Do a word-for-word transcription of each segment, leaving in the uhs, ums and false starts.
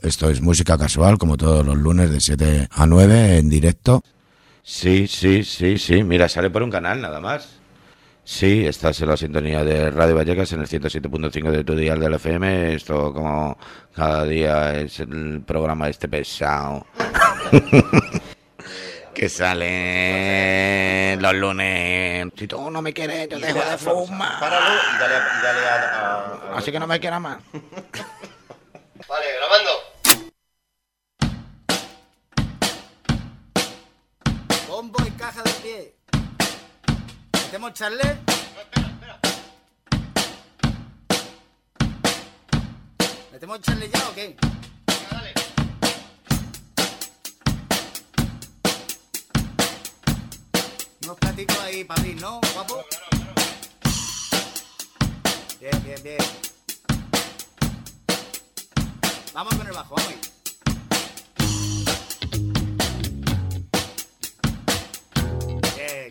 Esto es Música Casual, como todos los lunes de siete a nueve en directo. Sí, sí, sí, sí. Mira, sale por un canal nada más. Sí, estás en la sintonía de Radio Vallecas en el ciento siete punto cinco de tu dial del F M. Esto como cada día es el programa este pesado que sale los lunes. Si tú no me quieres, yo dejo de fumar. Páralo y dale, y dale a, a, a... Así que no me quieras más. Vale, grabando. Bombo y caja de pie. ¿Metemos charle? No, espera, espera. ¿Metemos charle ya o qué? Venga, dale. Unos platitos ahí para abrir, ¿no, guapo? Claro, claro. Bien, bien, bien. Vamos con el bajo, vamos. Bien.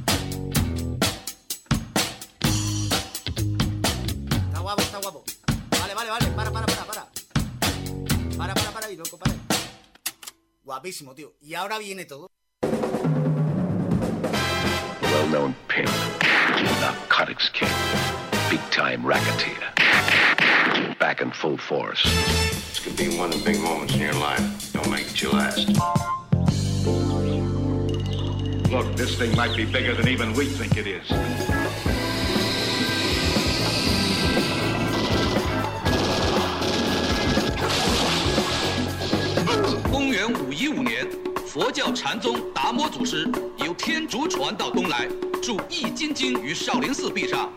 Está guapo, está guapo. Vale, vale, vale. Para, para, para, para. Para, para, para ahí, loco, para ahí. Guapísimo, tío. Y ahora viene todo. Well-known pimp, narcotics king, big-time racketeer, back in full force. This could be one of the big moments in your life. Don't make it your last. Look, this thing might be bigger than even we think it is. 公元五一五年，佛教禅宗达摩祖师由天竺传到东来，著《易筋经》于少林寺壁上。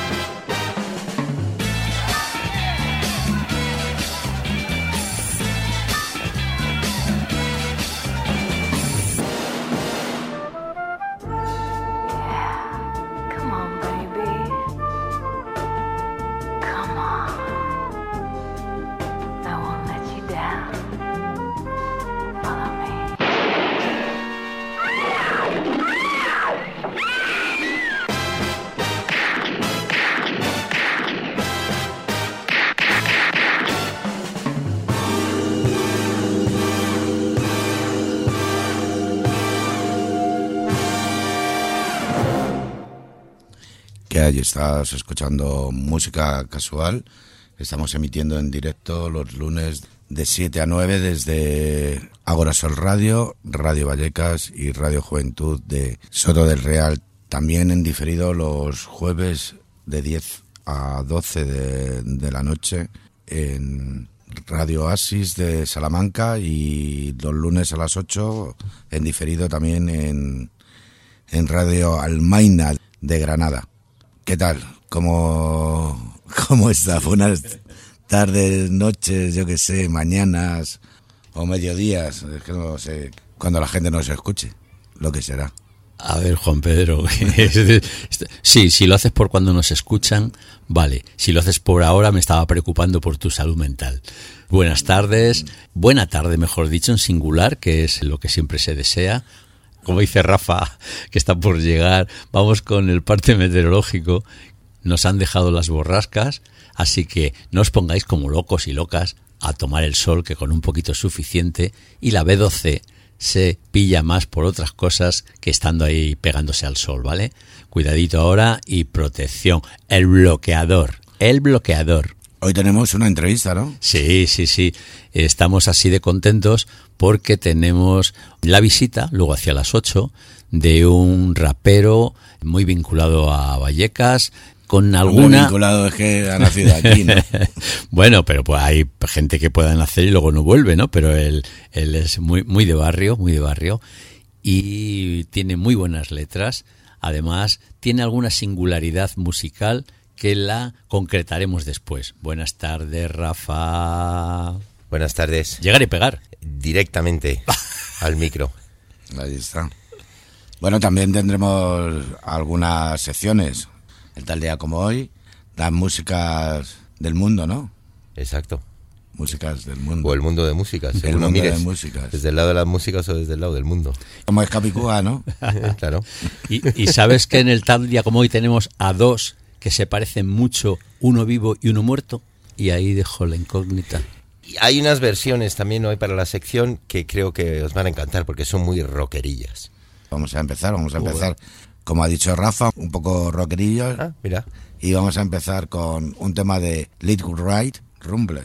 Allí estás escuchando Música Casual. Estamos emitiendo en directo los lunes de siete a nueve desde Agora Sol Radio, Radio Vallecas y Radio Juventud de Soto del Real. También en diferido los jueves de diez a doce de, de la noche en Radio Oasis de Salamanca y los lunes a las ocho en diferido también en, en Radio Almaina de Granada. ¿Qué tal? ¿Cómo, cómo está? Buenas tardes, noches, yo qué sé, mañanas o mediodías. Es que no sé, cuando la gente no se escuche, lo que será. A ver, Juan Pedro, sí, si lo haces por cuando nos escuchan, vale. Si lo haces por ahora, me estaba preocupando por tu salud mental. Buenas tardes, buena tarde, mejor dicho, en singular, que es lo que siempre se desea. Como dice Rafa, que está por llegar, vamos con el parte meteorológico. Nos han dejado las borrascas, así que no os pongáis como locos y locas a tomar el sol, que con un poquito es suficiente, y la B doce se pilla más por otras cosas que estando ahí pegándose al sol, ¿vale? Cuidadito ahora y protección. El bloqueador, el bloqueador. Hoy tenemos una entrevista, ¿no? Sí, sí, sí. Estamos así de contentos porque tenemos la visita, luego hacia las ocho, de un rapero muy vinculado a Vallecas, con alguna... Muy vinculado, es que ha nacido aquí, ¿no? Bueno, pero pues hay gente que pueda nacer y luego no vuelve, ¿no? Pero él, él es muy, muy de barrio, muy de barrio, y tiene muy buenas letras. Además, tiene alguna singularidad musical que la concretaremos después. Buenas tardes, Rafa. Buenas tardes. Llegar y pegar. Directamente al micro. Ahí está. Bueno, también tendremos algunas secciones. El tal día como hoy, las músicas del mundo, ¿no? Exacto. Músicas del mundo. O el mundo de músicas. El mundo mires, de músicas. Desde el lado de las músicas o desde el lado del mundo. Como es Capicúa, ¿no? Claro. Y, y sabes que en el tal día como hoy tenemos a dos que se parecen mucho, uno vivo y uno muerto, y ahí dejo la incógnita. Y hay unas versiones también hoy para la sección que creo que os van a encantar porque son muy rockerillas. Vamos a empezar, vamos a empezar, como ha dicho Rafa, un poco rockerillos. Ah, mira. Y vamos a empezar con un tema de Little Right, Rumble.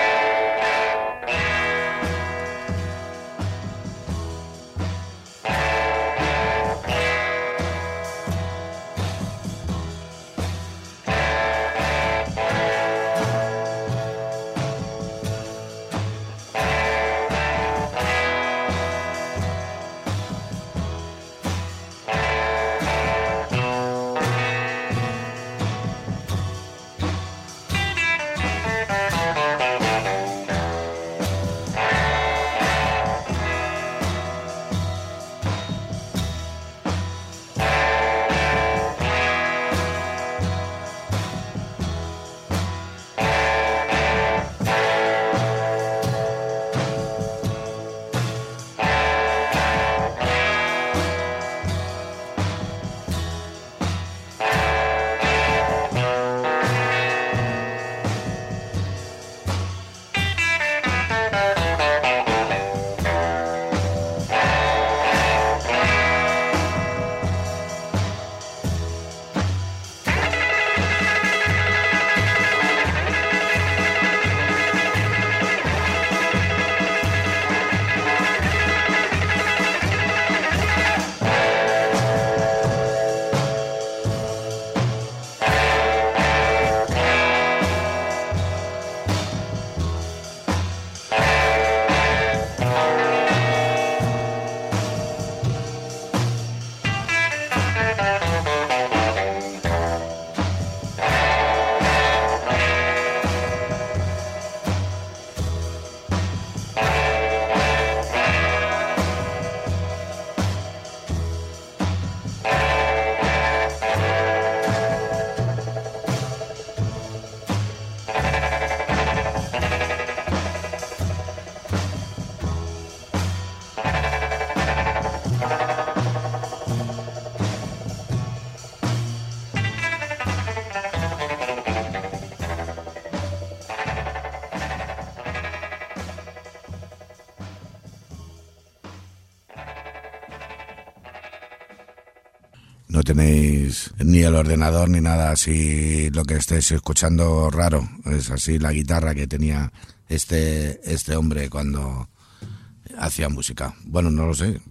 No tenéis ni el ordenador ni nada así, lo que estéis escuchando raro. Es así la guitarra que tenía este este hombre cuando hacía música. Bueno, no lo sé.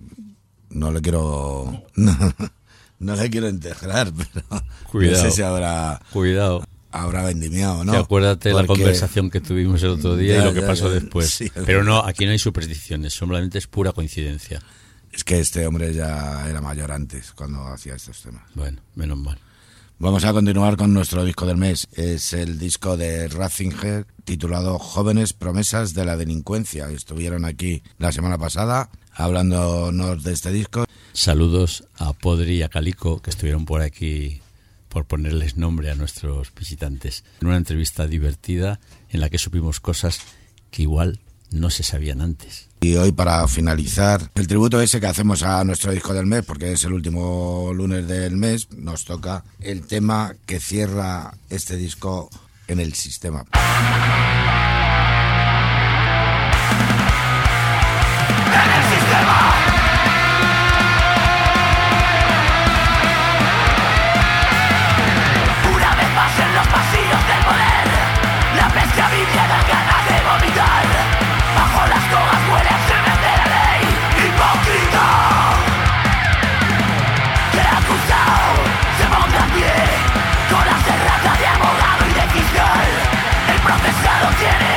No le quiero... No, no le quiero enterrar, pero... Cuidado. No sé si habrá... Cuidado. Habrá vendimiado, ¿no? Y acuérdate Porque... la conversación que tuvimos el otro día ya, y lo que ya, pasó ya, después. sí, Pero no, aquí no hay supersticiones, solamente es pura coincidencia. Es que este hombre ya era mayor antes, cuando hacía estos temas. Bueno, menos mal. Vamos a continuar con nuestro disco del mes. Es el disco de Ratzinger, titulado Jóvenes Promesas de la Delincuencia. Estuvieron aquí la semana pasada hablándonos de este disco. Saludos a Podri y a Calico, que estuvieron por aquí por ponerles nombre a nuestros visitantes. En una entrevista divertida en la que supimos cosas que igual no se sabían antes. Y hoy, para finalizar el tributo ese que hacemos a nuestro disco del mes, porque es el último lunes del mes, nos toca el tema que cierra este disco en el sistema. En el sistema. Una vez más en los pasillos del poder, la bestia viviana da ganas de vomitar. Bajo las togas huele a semen de la ley, hipócrita. Que acusado se monta a pie, con las de rata de abogado y de fiscal. El procesado tiene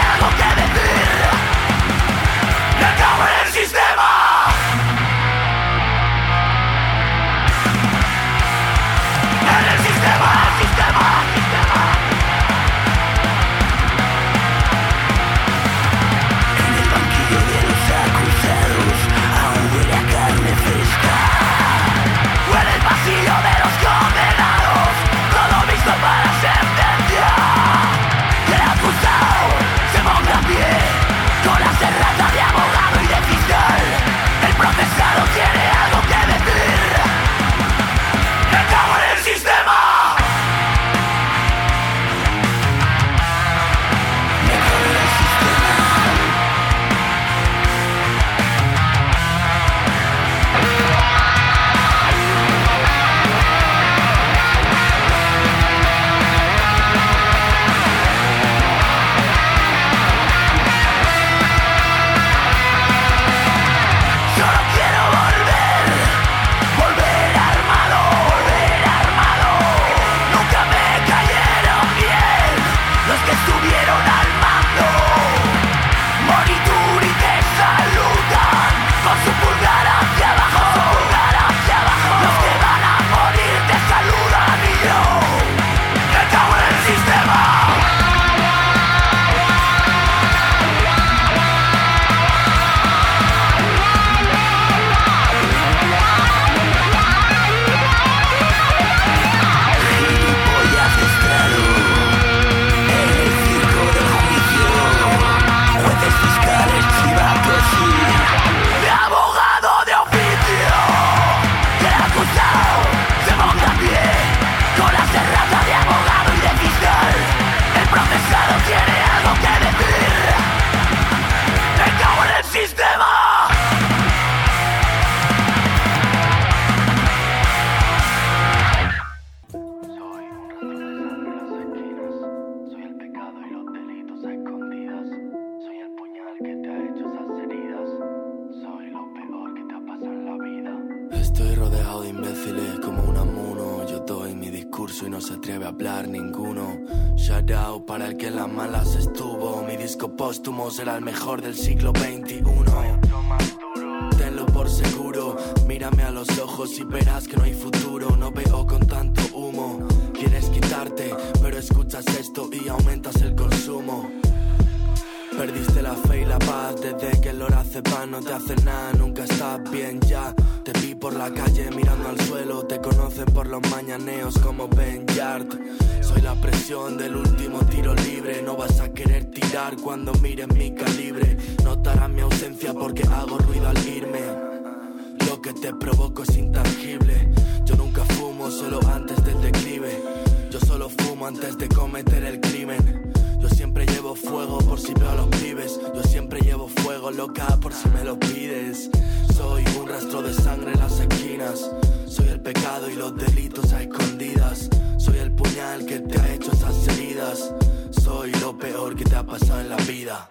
discurso y no se atreve a hablar ninguno. Shout out para el que en las malas estuvo. Mi disco póstumo será el mejor del siglo veintiuno. Tenlo por seguro, mírame a los ojos y verás que no hay futuro. No veo con tanto humo. Quieres quitarte, pero escuchas esto y aumentas el consumo. Perdiste la fe y la paz desde que el lorazepam no te hace nada, nunca estás bien ya. Te vi por la calle mirando al suelo, te conocen por los mañaneos como Ben Yard. Soy la presión del último tiro libre, no vas a querer tirar cuando mires mi calibre. Notarás mi ausencia porque hago ruido al irme. Lo que te provoco es intangible. Yo nunca fumo, solo antes del declive. Yo solo fumo antes de cometer el crimen. Yo siempre llevo fuego por si veo a los pibes. Yo siempre llevo fuego, loca, por si me lo pides. Soy un rastro de sangre en las esquinas. Soy el pecado y los delitos a escondidas. Soy el puñal que te ha hecho esas heridas. Soy lo peor que te ha pasado en la vida.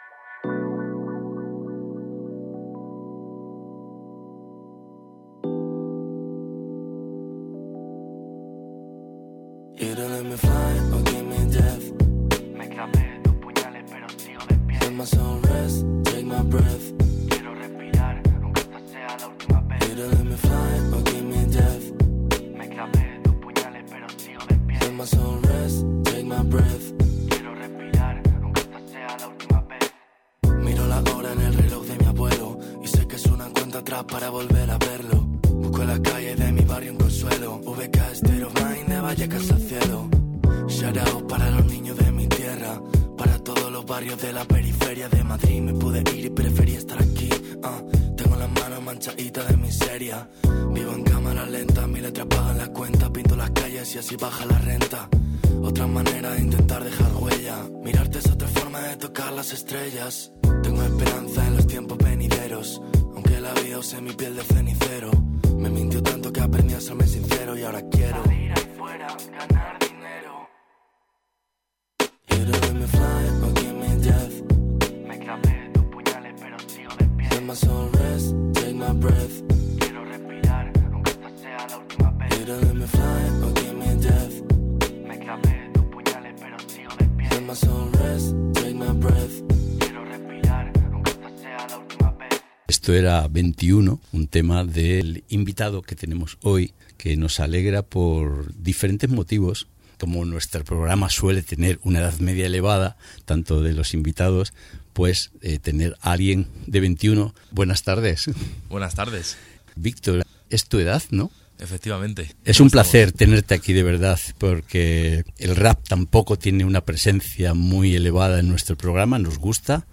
You don't let me fly or give me death. Me clavé tus puñales pero sigo de pie. Let my soul rest, take my breath. Quiero respirar, aunque esta sea la última vez. You don't let me fly or give me death. Me clavé tus puñales pero sigo de pie. Let my soul rest, take my breath. Quiero respirar, aunque esta sea la última vez. Miro la hora en el reloj de mi abuelo y sé que es una cuenta atrás para volver a verlo. Busco en las calles de mi barrio un consuelo. V K State of Mind de Vallecas al cielo. Shout out para los niños de mi tierra, para todos los barrios de la periferia de Madrid. Me pude ir y preferí estar aquí. uh, Tengo las manos manchaditas de miseria. Vivo en cámara lenta, mi letra pagan la cuenta. Pinto las calles y así baja la renta. Otra manera de intentar dejar huella. Mirarte es otra forma de tocar las estrellas. Tengo esperanza en los tiempos venideros, aunque la vida use mi piel de cenicero. Me mintió tanto que aprendí a serme sincero y ahora quiero salir ahí fuera, ganar dinero. You don't let me fly or give me death. Me clavé tus puñales pero sigo de pie. Let my soul rest, take my breath. Quiero respirar, aunque esta sea la última vez. You don't let me fly or give me death. Me clavé tus puñales pero sigo de pie. Let my soul rest, take my breath. Quiero respirar, aunque esta sea la última vez. Esto era veintiuno, un tema del invitado que tenemos hoy, que nos alegra por diferentes motivos. Como nuestro programa suele tener una edad media elevada, tanto de los invitados, pues eh, tener a alguien de veintiuno. Buenas tardes. Buenas tardes. Víctor, es tu edad, ¿no? Efectivamente. Es un placer tenerte aquí de verdad, porque el rap tampoco tiene una presencia muy elevada en nuestro programa, nos gusta.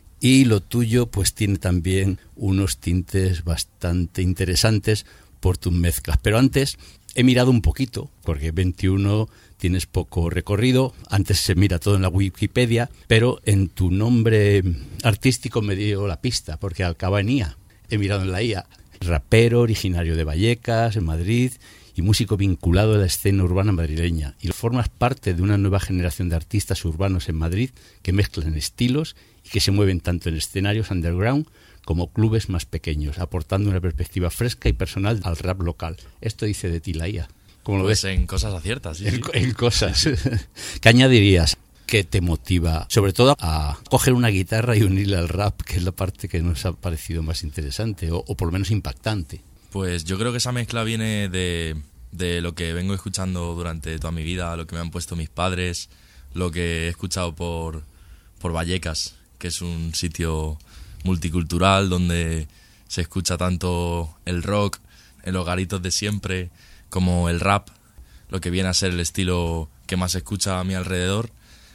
Y lo tuyo pues tiene también unos tintes bastante interesantes por tus mezclas. Pero antes he mirado un poquito, porque veintiuno tienes poco recorrido, antes se mira todo en la Wikipedia, pero en tu nombre artístico me dio la pista, porque acaba en I A. He mirado en la I A. Rapero, originario de Vallecas, en Madrid, y músico vinculado a la escena urbana madrileña. Y formas parte de una nueva generación de artistas urbanos en Madrid que mezclan estilos y que se mueven tanto en escenarios underground como clubes más pequeños, aportando una perspectiva fresca y personal al rap local. Esto dice de ti la I A. ¿Cómo lo pues ves? En cosas aciertas. Sí, en, sí. en cosas. ¿Qué añadirías? ¿Qué te motiva? Sobre todo a coger una guitarra y unirla al rap, que es la parte que nos ha parecido más interesante o, o por lo menos impactante. Pues yo creo que esa mezcla viene de, de lo que vengo escuchando durante toda mi vida, lo que me han puesto mis padres, lo que he escuchado por, por Vallecas, que es un sitio multicultural donde se escucha tanto el rock en los garitos de siempre como el rap, lo que viene a ser el estilo que más se escucha a mi alrededor.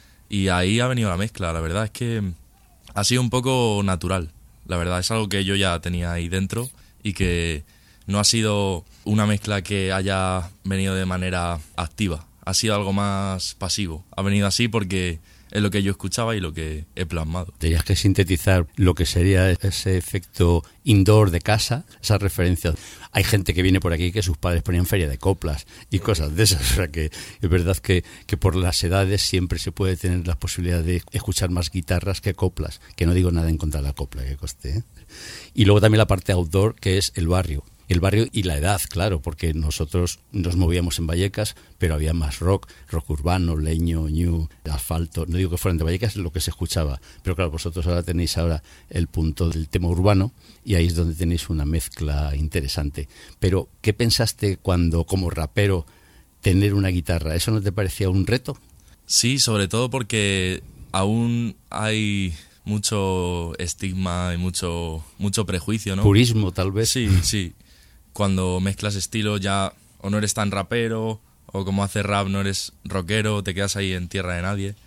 Y ahí ha venido la mezcla. La verdad es que ha sido un poco natural. La verdad es algo que yo ya tenía ahí dentro y que no ha sido una mezcla que haya venido de manera activa. Ha sido algo más pasivo. Ha venido así porque es lo que yo escuchaba y lo que he plasmado. Tenías que sintetizar lo que sería ese efecto indoor de casa, esas referencias. Hay gente que viene por aquí que sus padres ponían feria de coplas y cosas de esas. O sea que es verdad que, que por las edades siempre se puede tener la posibilidad de escuchar más guitarras que coplas. Que no digo nada en contra de la copla, que coste, ¿eh? Y luego también la parte outdoor, que es el barrio. El barrio y la edad, claro, porque nosotros nos movíamos en Vallecas, pero había más rock, rock urbano, leño, ñu, asfalto. No digo que fueran de Vallecas, lo que se escuchaba. Pero claro, vosotros ahora tenéis ahora el punto del tema urbano y ahí es donde tenéis una mezcla interesante. Pero, ¿qué pensaste cuando, como rapero, tener una guitarra? ¿Eso no te parecía un reto? Sí, sobre todo porque aún hay mucho estigma y mucho, mucho prejuicio, ¿no? Purismo, tal vez. Sí, sí. Cuando mezclas estilos ya o no eres tan rapero, o como haces rap no eres rockero, te quedas ahí en tierra de nadie.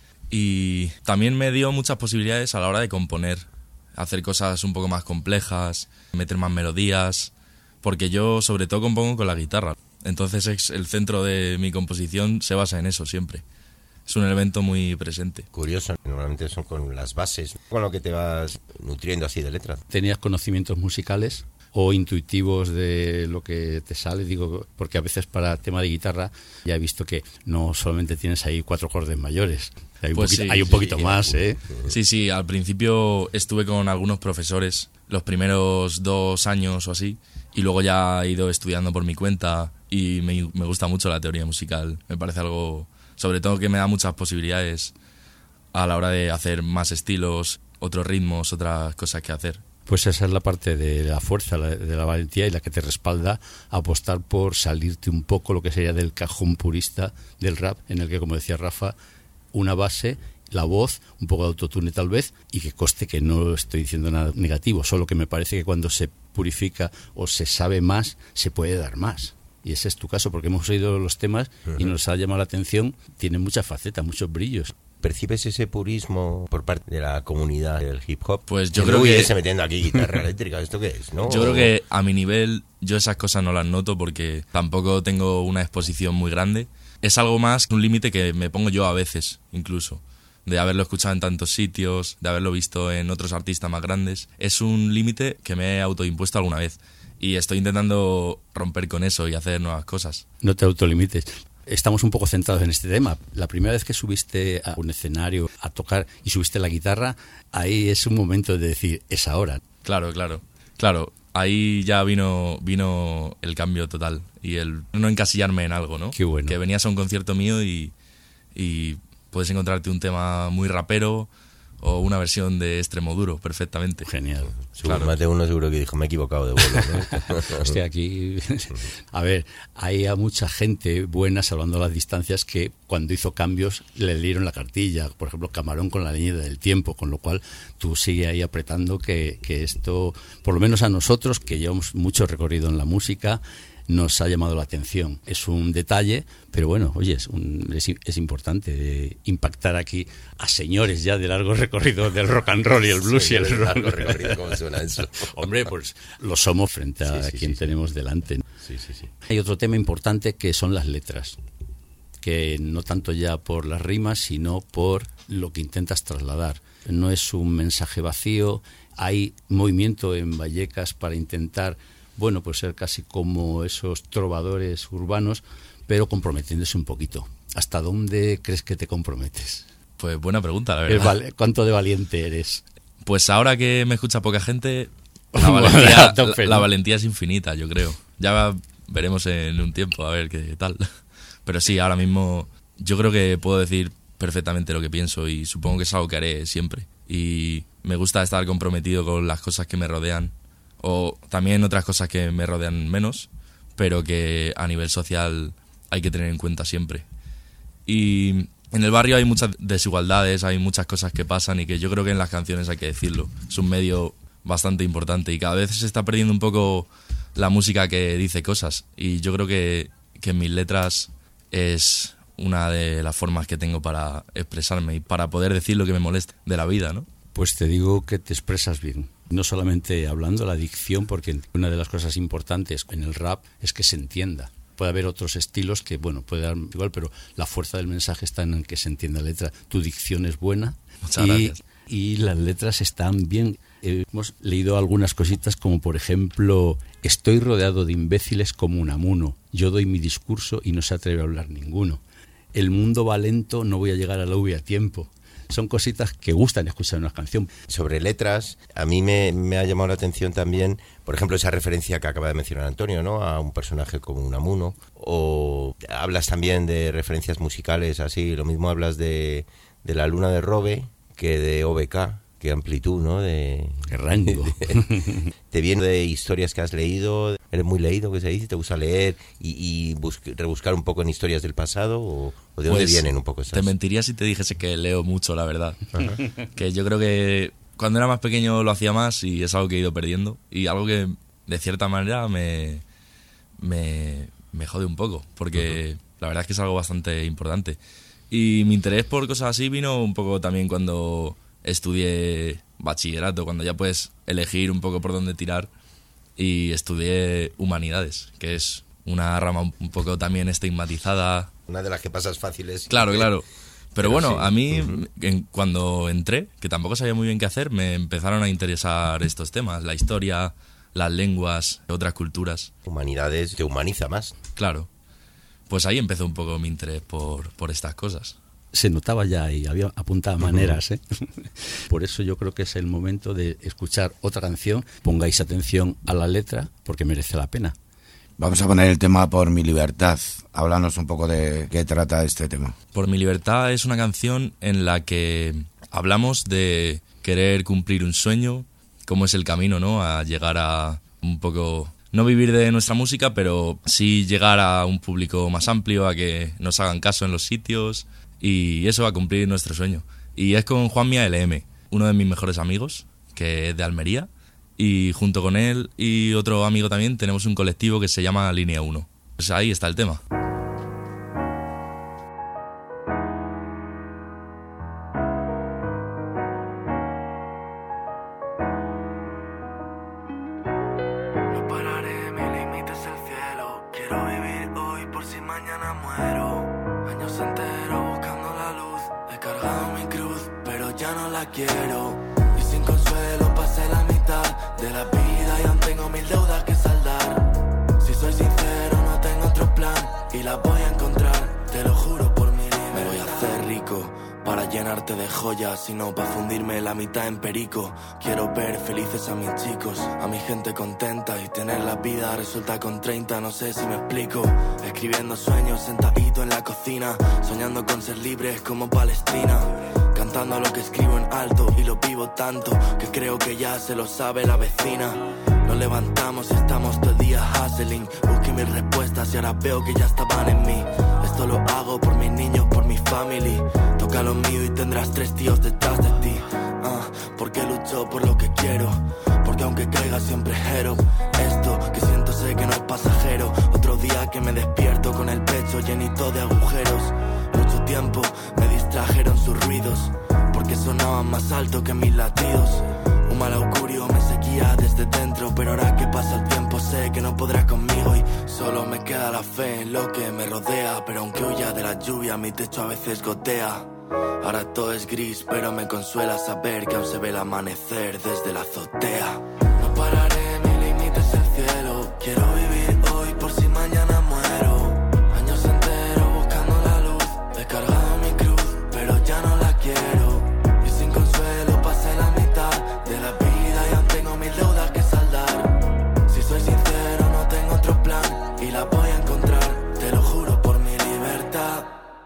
Y también me dio muchas posibilidades a la hora de componer, hacer cosas un poco más complejas, meter más melodías, porque yo sobre todo compongo con la guitarra. Entonces es el centro de mi composición se basa en eso siempre. Es un elemento muy presente. Curioso, normalmente son con las bases, con lo que te vas nutriendo así de letras. ¿Tenías conocimientos musicales o intuitivos de lo que te sale? Digo, porque a veces para tema de guitarra ya he visto que no solamente tienes ahí cuatro acordes mayores, hay un pues poquito, sí, hay un sí, poquito sí, más, ¿eh? Sí, sí, al principio estuve con algunos profesores los primeros dos años o así, y luego ya he ido estudiando por mi cuenta y me, me gusta mucho la teoría musical. Me parece algo, sobre todo, que me da muchas posibilidades a la hora de hacer más estilos, otros ritmos, otras cosas que hacer. Pues esa es la parte de la fuerza, de la valentía y la que te respalda a apostar por salirte un poco lo que sería del cajón purista del rap, en el que, como decía Rafa, una base, la voz, un poco de autotune tal vez, y que conste que no estoy diciendo nada negativo, solo que me parece que cuando se purifica o se sabe más, se puede dar más. Y ese es tu caso, porque hemos oído los temas y nos ha llamado la atención, tiene muchas facetas, muchos brillos. ¿Percibes ese purismo por parte de la comunidad del hip hop? Pues yo que creo que... se metiendo aquí guitarra eléctrica, ¿esto qué es? ¿No? Yo creo que a mi nivel yo esas cosas no las noto porque tampoco tengo una exposición muy grande. Es algo más que un límite que me pongo yo a veces, incluso. De haberlo escuchado en tantos sitios, de haberlo visto en otros artistas más grandes. Es un límite que me he autoimpuesto alguna vez. Y estoy intentando romper con eso y hacer nuevas cosas. No te autolimites. Estamos un poco centrados en este tema. La primera vez que subiste a un escenario a tocar y subiste la guitarra, ahí es un momento de decir, es ahora. Claro, claro. Claro, ahí ya vino vino el cambio total. Y el no encasillarme en algo, ¿no? Qué bueno. Que venías a un concierto mío y, y puedes encontrarte un tema muy rapero o una versión de Extremo Duro, perfectamente. Genial. Claro. Más de uno seguro que dijo, me he equivocado de vuelo, ¿no? Estoy aquí. A ver, hay a mucha gente buena, salvando las distancias, que cuando hizo cambios le dieron la cartilla. Por ejemplo, Camarón con La Leña del Tiempo, con lo cual tú sigue ahí apretando que, que esto, por lo menos a nosotros, que llevamos mucho recorrido en la música, nos ha llamado la atención. Es un detalle, pero bueno, oye, es, un, es, es importante de impactar aquí a señores ya de largo recorrido del rock and roll y el blues. Sí, y el rock. Largo recorrido, ¿cómo suena eso? Hombre, pues lo somos frente a sí, sí, quien sí, tenemos delante. Sí, sí, sí. Hay otro tema importante que son las letras, que no tanto ya por las rimas, sino por lo que intentas trasladar. No es un mensaje vacío, hay movimiento en Vallecas para intentar, bueno, pues ser casi como esos trovadores urbanos, pero comprometiéndose un poquito. ¿Hasta dónde crees que te comprometes? Pues buena pregunta, la verdad. ¿Cuánto de valiente eres? Pues ahora que me escucha poca gente, la valentía, la, la valentía es infinita, yo creo. Ya veremos en un tiempo a ver qué tal. Pero sí, ahora mismo yo creo que puedo decir perfectamente lo que pienso y supongo que es algo que haré siempre. Y me gusta estar comprometido con las cosas que me rodean, o también otras cosas que me rodean menos, pero que a nivel social hay que tener en cuenta siempre. Y en el barrio hay muchas desigualdades, hay muchas cosas que pasan y que yo creo que en las canciones hay que decirlo. Es un medio bastante importante y cada vez se está perdiendo un poco la música que dice cosas. Y yo creo que, que en mis letras es una de las formas que tengo para expresarme y para poder decir lo que me molesta de la vida, ¿no? Pues te digo que te expresas bien. No solamente hablando, la dicción, porque una de las cosas importantes en el rap es que se entienda. Puede haber otros estilos que, bueno, puede dar igual, pero la fuerza del mensaje está en el que se entienda la letra. Tu dicción es buena. Muchas y, gracias. Y las letras están bien. Hemos leído algunas cositas como, por ejemplo, estoy rodeado de imbéciles como un amuno. Yo doy mi discurso y no se atreve a hablar ninguno. El mundo va lento, no voy a llegar a la U V a tiempo. son cositas que gustan escuchar en una canción. Sobre letras, a mí me, me ha llamado la atención también, por ejemplo, esa referencia que acaba de mencionar Antonio, ¿no? A un personaje como Unamuno, o hablas también de referencias musicales, así, lo mismo hablas de, de La Luna de Robe que de O B K. Qué amplitud, ¿no? De qué rango. De, te viene de historias que has leído, eres muy leído, que se dice, te gusta leer y, y busque, rebuscar un poco en historias del pasado, o, o de dónde pues, vienen un poco esas. Te mentiría si te dijese que leo mucho, la verdad. Que yo creo que cuando era más pequeño lo hacía más y es algo que he ido perdiendo y algo que de cierta manera me me, me jode un poco, porque uh-huh. la verdad es que es algo bastante importante. Y mi interés por cosas así vino un poco también cuando estudié bachillerato, cuando ya puedes elegir un poco por dónde tirar, y estudié humanidades, que es una rama un poco también estigmatizada. Una de las que pasas fáciles. Claro, claro. Pero, Pero bueno, sí. a mí uh-huh. en, cuando entré, que tampoco sabía muy bien qué hacer, me empezaron a interesar estos temas, la historia, las lenguas, otras culturas. Humanidades te humaniza más. Claro. Pues ahí empezó un poco mi interés por, por estas cosas. Se notaba ya y había apuntado maneras, ¿eh? Por eso yo creo que es el momento de escuchar otra canción. Pongáis atención a la letra porque merece la pena. Vamos a poner el tema Por mi libertad. Háblanos un poco de qué trata este tema. Por mi libertad es una canción en la que hablamos de querer cumplir un sueño, cómo es el camino, ¿no? A llegar a un poco... No vivir de nuestra música, pero sí llegar a un público más amplio, a que nos hagan caso en los sitios... Y eso va a cumplir nuestro sueño. Y es con Juanmia L M, uno de mis mejores amigos, que es de Almería. Y junto con él y otro amigo también tenemos un colectivo que se llama Línea uno. Pues ahí está el tema. No pararé, mi límite es el cielo. Quiero vivir hoy por si mañana muero. Años enteros buscando la luz, he cargado mi cruz, pero ya no la quiero. Y sin consuelo pasé la mitad de la vida y aún tengo mil deudas que saldar. Si soy sincero no tengo otro plan y la voy a encontrar, te lo juro por mi libertad. Me voy a hacer rico para llenarte de joyas, sino para fundirme la mitad en perico. Quiero ver felices a mis chicos, a mi gente contenta y tener la vida resuelta con treinta, no sé si me explico. Escribiendo sueños sentadito en la cocina, soñando con ser libres como Palestina. Cantando lo que escribo en alto y lo vivo tanto que creo que ya se lo sabe la vecina. Nos levantamos y estamos todo el día hustling. Busqué mis respuestas y ahora veo que ya estaban en mí. Esto lo hago por mis niños, por mi family. Toca lo mío y tendrás tres tíos detrás de ti. uh, Porque lucho por lo que quiero, porque aunque caiga siempre hero. Esto que siento sé que no es pasajero. Otro día que me despierto con el pecho llenito de agujeros. Mucho tiempo me distrajeron sus ruidos, porque sonaban más alto que mis latidos. Un mal augurio me seguía desde dentro, pero ahora que pasa el tiempo sé que no podrás conmigo y solo me queda la fe en lo que me rodea. Pero aunque huya de la lluvia mi techo a veces gotea. Ahora todo es gris, pero me consuela saber que aún se ve el amanecer desde la azotea. No pararé, mi límite es el cielo. Quiero vivir hoy por si mañana muero. Años enteros buscando la luz, he cargado mi cruz, pero ya no la quiero. Y sin consuelo pasé la mitad de la vida y aún tengo mil deudas que saldar. Si soy sincero no tengo otro plan y la voy a encontrar, te lo juro por mi libertad.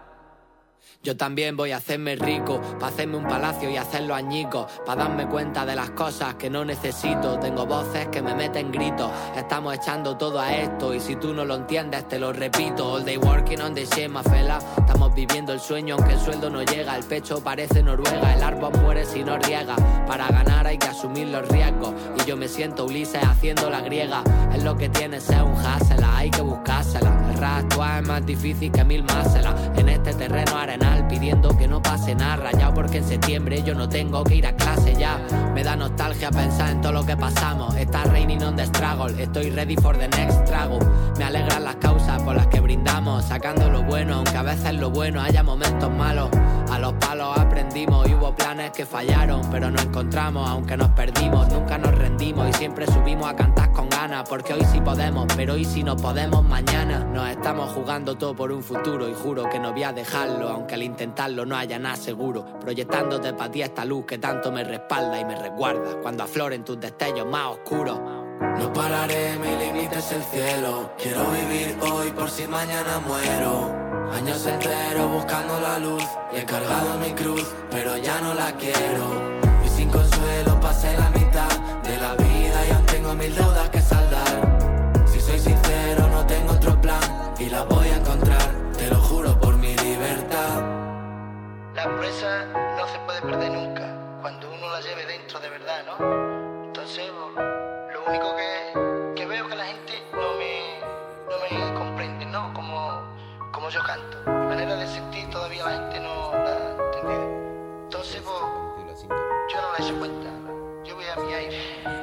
Yo también voy a hacerme rico, pa' hacerme un palacio y hacerlo añicos, pa' darme cuenta de las cosas que no necesito. Tengo voces que me meten gritos, estamos echando todo a esto y si tú no lo entiendes te lo repito. All day working on the shit, my fella. Estamos viviendo el sueño aunque el sueldo no llega. El pecho parece Noruega, el árbol muere si no riega. Para ganar hay que asumir los riesgos y yo me siento Ulises haciendo la griega. Es lo que tiene ser un hustler, hay que buscársela. El rap actual es más difícil que mil máselas. En este terreno arenal pidiendo que no pase nada, rayado porque en septiembre yo no tengo que ir a clase ya. Me da nostalgia pensar en todo lo que pasamos. Está raining on the struggle, estoy ready for the next trago. Me alegran las causas por las que brindamos, sacando lo bueno, aunque a veces lo bueno haya momentos malos. A los palos aprendimos y hubo planes que fallaron, pero nos encontramos aunque nos perdimos. Nunca nos rendimos y siempre subimos a cantar con ganas. ganas, porque hoy sí podemos, pero hoy sí no podemos mañana. Nos estamos jugando todo por un futuro y juro que no voy a dejarlo, aunque al intentarlo no haya nada seguro. Proyectándote para ti esta luz que tanto me respalda y me resguarda cuando afloren tus destellos más oscuros. No pararé, mi límite es el cielo. Quiero vivir hoy por si mañana muero. Años enteros buscando la luz y he cargado mi cruz, pero ya no la quiero. Y sin consuelo pasé la mitad de la vida y aún tengo mil deudas que saldar. Si soy sincero no tengo otro plan y la voy a encontrar, te lo juro por mi libertad. La presa no se puede perder nunca, cuando uno la lleve dentro de verdad, ¿no? Entonces, lo único que, que veo que la gente no me, no me comprende, ¿no? Como, como yo canto. Mi manera de sentir todavía la gente no la ha entendido. Entonces, pues, yo no la he hecho cuenta. Yo voy a mi aire.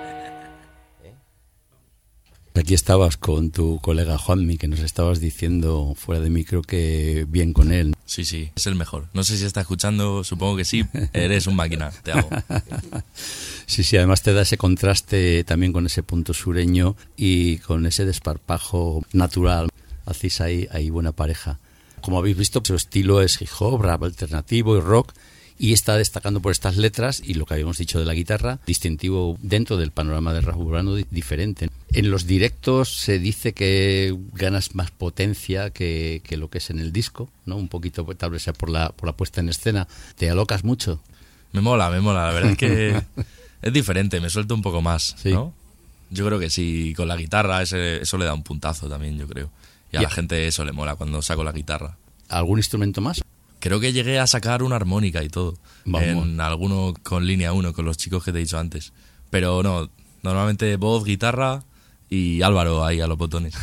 Aquí estabas con tu colega Juanmi, que nos estabas diciendo fuera de micro que bien con él. Sí, sí, es el mejor. No sé si está escuchando, supongo que sí. Eres un máquina, te amo. Sí, sí, además te da ese contraste también con ese punto sureño y con ese desparpajo natural. Hacéis ahí, ahí buena pareja. Como habéis visto, su estilo es hip hop, rap alternativo y rock, y está destacando por estas letras y lo que habíamos dicho de la guitarra, distintivo dentro del panorama del rap urbano diferente. En los directos se dice que ganas más potencia que, que lo que es en el disco, ¿no? Un poquito, tal vez sea por la, por la puesta en escena. ¿Te alocas mucho? Me mola, me mola. La verdad es que es diferente, me suelto un poco más, ¿sí? ¿No? Yo creo que sí, con la guitarra ese, eso le da un puntazo también, yo creo. Y a ¿Y? la gente eso le mola cuando saco la guitarra. ¿Algún instrumento más? Creo que llegué a sacar una armónica y todo. Vamos. En alguno con línea uno, con los chicos que te he dicho antes. Pero no, normalmente voz, guitarra y Álvaro ahí a los botones.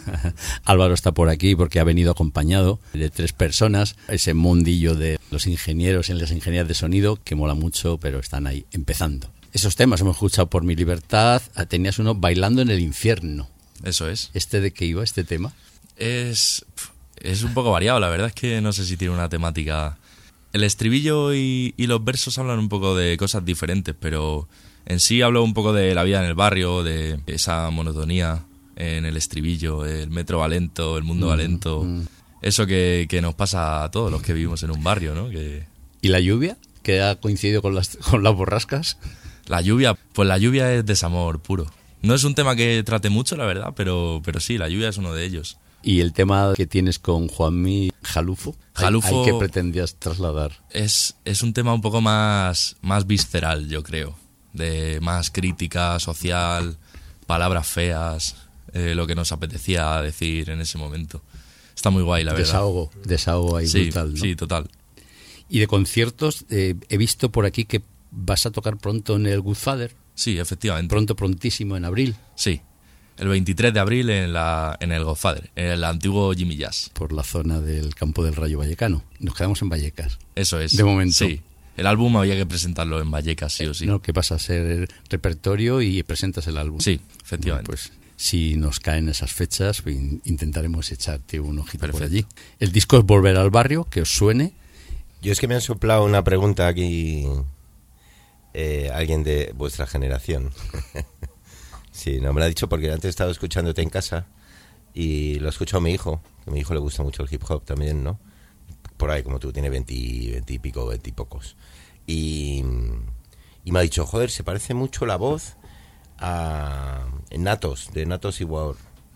Álvaro está por aquí porque ha venido acompañado de tres personas. Ese mundillo de los ingenieros y las ingenierías de sonido que mola mucho, pero están ahí empezando. Esos temas hemos escuchado Por mi libertad. Tenías uno Bailando en el infierno. Eso es. ¿Este de qué iba, este tema? Es... Es un poco variado, la verdad es que no sé si tiene una temática. El estribillo y, y los versos hablan un poco de cosas diferentes, pero en sí hablo un poco de la vida en el barrio, de esa monotonía en el estribillo, el metro va lento, el mundo va lento. Mm, mm. Eso que, que nos pasa a todos los que vivimos en un barrio, ¿no? Que... ¿Y la lluvia? ¿Que ha coincidido con las, con las borrascas? La lluvia, pues la lluvia es desamor puro. No es un tema que trate mucho, la verdad, pero, pero sí, la lluvia es uno de ellos. ¿Y el tema que tienes con Juanmi, Jalufo? Jalufo ¿Qué pretendías trasladar? Es, es un tema un poco más, más visceral, yo creo. De más crítica social, palabras feas, eh, lo que nos apetecía decir en ese momento. Está muy guay, la verdad. Desahogo, desahogo ahí sí, brutal, ¿no? Sí, total. Y de conciertos, eh, he visto por aquí que vas a tocar pronto en el Goodfather. Sí, efectivamente. Pronto, prontísimo, en abril. Sí. El veintitrés de abril en la en el Godfather, en el antiguo Jimmy Jazz. Por la zona del campo del Rayo Vallecano. Nos quedamos en Vallecas. Eso es. De momento. Sí. El álbum había que presentarlo en Vallecas, sí o sí. No, que pasa a ser repertorio y presentas el álbum. Sí, efectivamente. Bueno, pues si nos caen esas fechas, intentaremos echarte un ojito Perfecto. Por allí. El disco es Volver al Barrio, que os suene. Yo es que me han soplado una pregunta aquí, eh, alguien de vuestra generación. Sí, no me lo ha dicho porque antes he estado escuchándote en casa y lo ha escuchado mi hijo, que a mi hijo le gusta mucho el hip hop también, ¿no? Por ahí como tú, tiene veinte, veinte y pico, veinte y pocos. Y, y me ha dicho, joder, se parece mucho la voz a Natos, de Natos y War.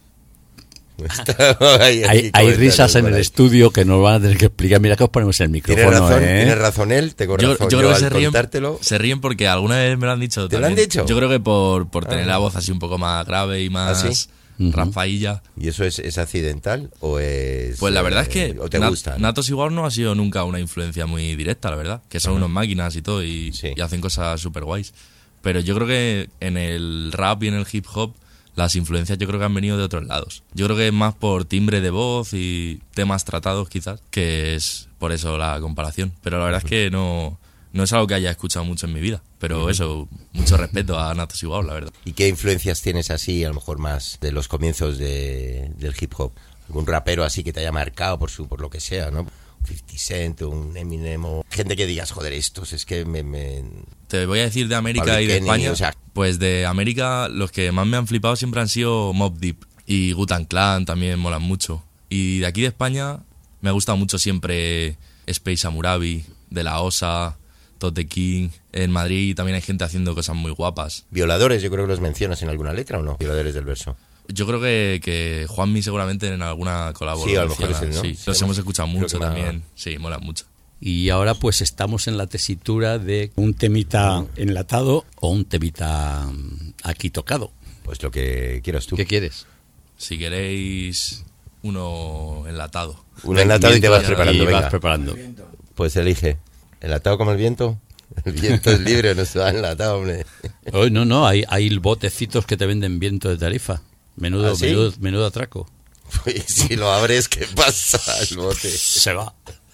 hay hay, hay risas en el estudio que nos van a tener que explicar. Mira que os ponemos el micrófono. Tienes razón, ¿eh? Tienes razón él, tengo razón. Yo, yo, yo creo que se ríen, se ríen porque alguna vez me lo han dicho. ¿Te también. lo han dicho? Yo creo que por, por tener ah. la voz así un poco más grave y más ¿Ah, sí? rafailla. ¿Y eso es, es accidental o es...? Pues la verdad eh, es que ¿o te Nat, gusta? Natos igual no ha sido nunca una influencia muy directa, la verdad. Que son uh-huh. unos máquinas y todo y, sí. y hacen cosas súper guays. Pero yo creo que en el rap y en el hip hop las influencias yo creo que han venido de otros lados. Yo creo que es más por timbre de voz y temas tratados quizás, que es por eso la comparación. Pero la verdad uh-huh. es que no, no es algo que haya escuchado mucho en mi vida. Pero uh-huh. eso, mucho respeto a Natos Igual, la verdad. ¿Y qué influencias tienes así, a lo mejor más de los comienzos de, del hip hop? ¿Algún rapero así que te haya marcado por su por lo que sea, no? fifty Cent, un Eminem, o gente que digas, joder, estos es que me... me... Te voy a decir de América y de España, o sea, Pues de América, los que más me han flipado siempre han sido Mobb Deep y Wu-Tang Clan, también molan mucho. Y de aquí de España me ha gustado mucho siempre Space Amurabi, De La Osa, Todd the King. En Madrid también hay gente haciendo cosas muy guapas. Violadores, yo creo que los mencionas en alguna letra, ¿o no? Violadores del verso. Yo creo que, que Juanmi seguramente en alguna colaboración. Sí, a lo mejor es él, ¿no? Sí, los hemos escuchado mucho también. Me... Sí, mola mucho. Y ahora pues estamos en la tesitura de un temita enlatado o un temita aquí tocado. Pues lo que quieras tú. ¿Qué quieres? Si queréis uno enlatado. Un enlatado y te vas preparando. Y venga. vas preparando. Pues elige. ¿Enlatado como el viento? El viento es libre, no se va enlatado, hombre. Oh, no, no, hay, hay botecitos que te venden viento de Tarifa. Menudo, ¿Ah, sí? menudo, menudo atraco. Pues si lo abres, ¿qué pasa? El bote. Se va.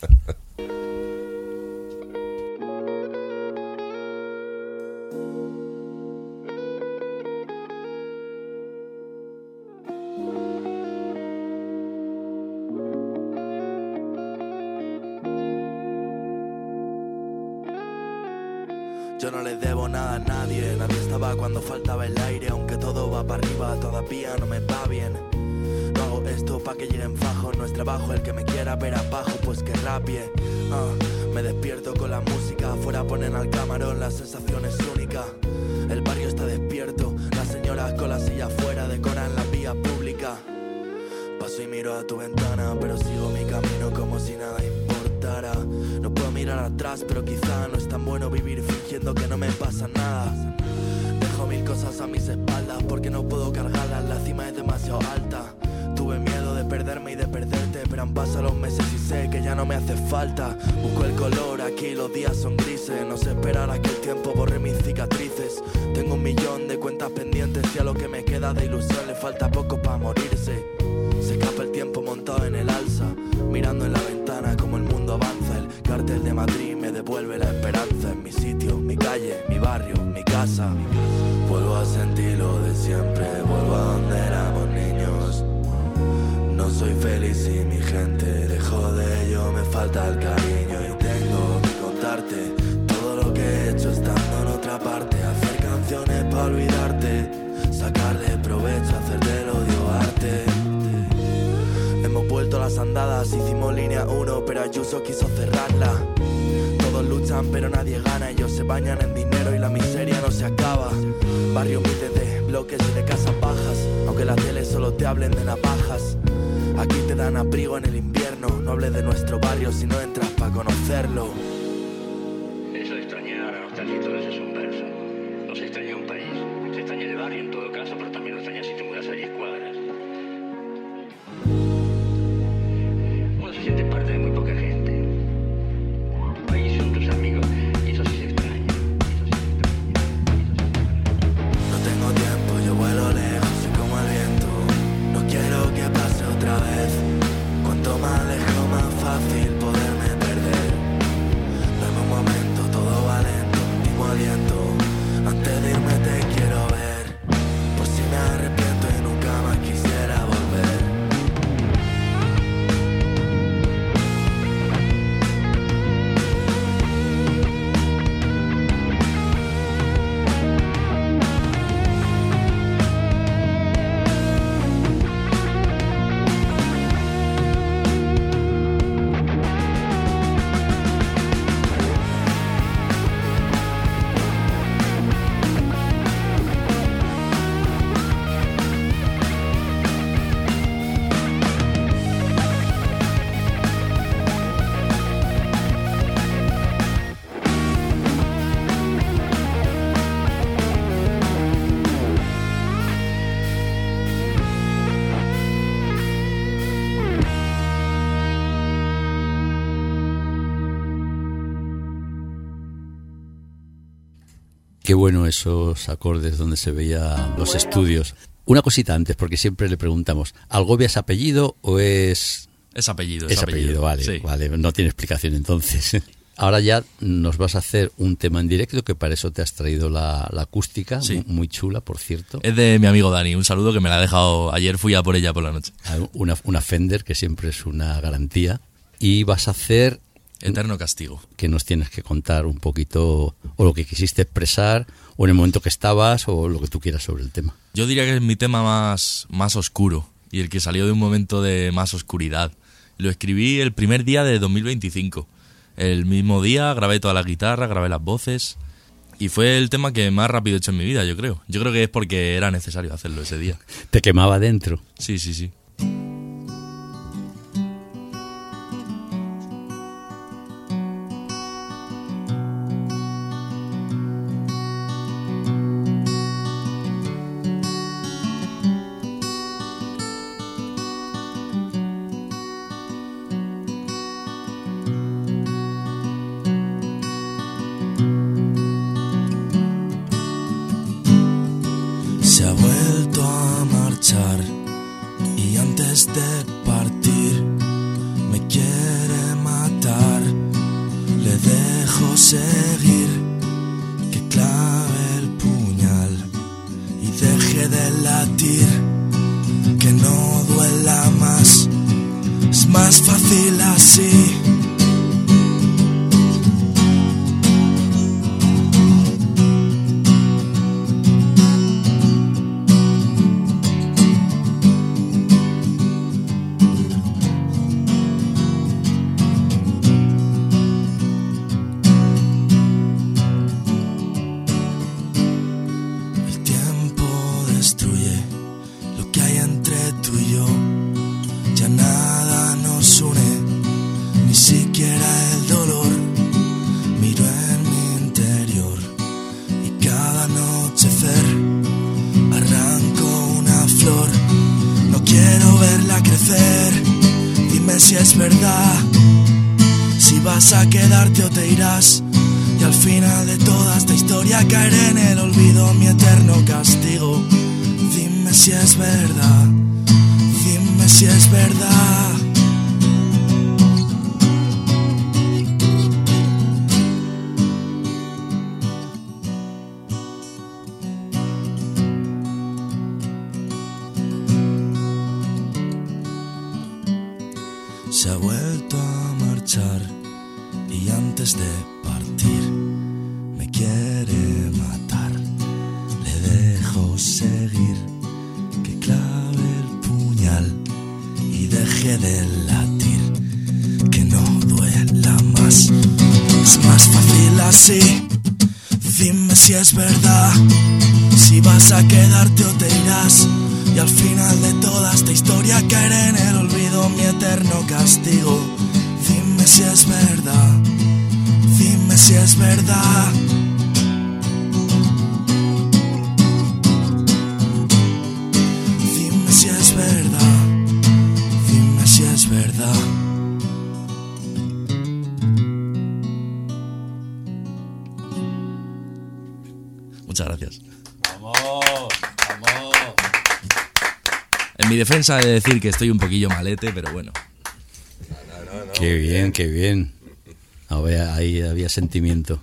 Yo no le debo nada a nadie, nadie estaba cuando faltaba el aire. Aunque todo va para arriba, todavía no me va bien. No hago esto pa' que lleguen fajos, no es trabajo. El que me quiera ver abajo, pues que rapie. uh, Me despierto con la música, afuera ponen al camarón, la sensación es única. El barrio está despierto, las señoras con la silla afuera decoran la vía pública. Paso y miro a tu ventana, pero sigo mi camino como si nada importara. No puedo mirar atrás, pero quizá no es tan bueno vivir fingiendo que no me pasa nada. Dejo mil cosas a mis espaldas porque no puedo cargarlas, la cima es demasiado alta. Tuve miedo de perderme y de perderte, pero han pasado los meses y sé que ya no me hace falta. Busco el color, aquí los días son grises, no sé esperar a que el tiempo borre mis cicatrices. Tengo un millón de cuentas pendientes y a lo que me queda de ilusión le falta poco para morirse. Se escapa el tiempo montado en el alza, mirando en la ventana como el mundo avanza. El cartel de Madrid me devuelve la esperanza. En mi sitio, mi calle, mi barrio, mi casa. Vuelvo a sentir lo de siempre, vuelvo a donde éramos niños. No soy feliz y mi gente dejó de ello, me falta el cariño. Y tengo que contarte todo lo que he hecho estando en otra parte. Hacer canciones para olvidarte, sacarle provecho, hacer del odio arte. Hemos vuelto a las andadas, hicimos línea uno, pero Ayuso quiso cerrarla. Todos luchan pero nadie gana, ellos se bañan en dinero y la miseria no se acaba. Barrio mide de bloques y de casas bajas, aunque la tele solo te hablen de navajas. Aquí te dan abrigo en el invierno, no hables de nuestro barrio si no entras para conocerlo. Eso de extrañar, la nostalgia y todo eso es un verso. No se extraña un país, se extraña el barrio en todo caso, pero también lo extraña si te mudas a diez cuadras. Uno se siente parte de muy poca gente. Tu país son tus amigos, y eso sí se extraña. Eso sí se extraña. No tengo tiempo, yo vuelo lejos, soy como el viento. No quiero que pase otra vez. Cuanto más lejos, más fácil poderme perder. Dame un momento, todo va lento, último aliento. Antes de irme te quiero ver, por si me arrepiento y nunca más quisiera volver. Qué bueno esos acordes donde se veían los estudios. Una cosita antes, porque siempre le preguntamos, ¿Algovia es apellido o es...? Es apellido, es, es apellido. apellido, vale, sí. vale, no tiene explicación entonces. Ahora ya nos vas a hacer un tema en directo, que para eso te has traído la, la acústica, sí. muy chula, por cierto. Es de mi amigo Dani, un saludo que me la ha dejado ayer, fui a por ella por la noche. Una, una Fender, que siempre es una garantía. Y vas a hacer Eterno castigo. Que nos tienes que contar un poquito, o lo que quisiste expresar, o en el momento que estabas, o lo que tú quieras sobre el tema. Yo diría que es mi tema más, más oscuro y el que salió de un momento de más oscuridad. Lo escribí el primer día de dos mil veinticinco. El mismo día grabé toda la guitarra, grabé las voces y fue el tema que más rápido he hecho en mi vida, yo creo. Yo creo que es porque era necesario hacerlo ese día. ¿Te quemaba dentro? Sí, sí, sí. Se ha vuelto a marchar y antes de partir me quiere matar. Le dejo seguir, que clave el puñal y deje de latir, que no duela más, es más fácil así. Si es verdad, si vas a quedarte o te irás, y al final de toda esta historia caeré en el olvido, mi eterno castigo. Dime si es verdad, dime si es verdad. Se ha vuelto a marchar y antes de partir me quiere matar. Le dejo seguir, que clave el puñal y deje de latir, que no duela más, es más fácil así. Dime si es verdad, si vas a quedarte o te irás, y al final de toda esta historia caeré en el olvido, mi eterno castigo. Dime si es verdad, dime si es verdad. Dime si es verdad, dime si es verdad. Muchas gracias. En mi defensa he de decir que estoy un poquillo malete, pero bueno. No, no, no, qué bien, qué bien. Había, ahí había sentimiento.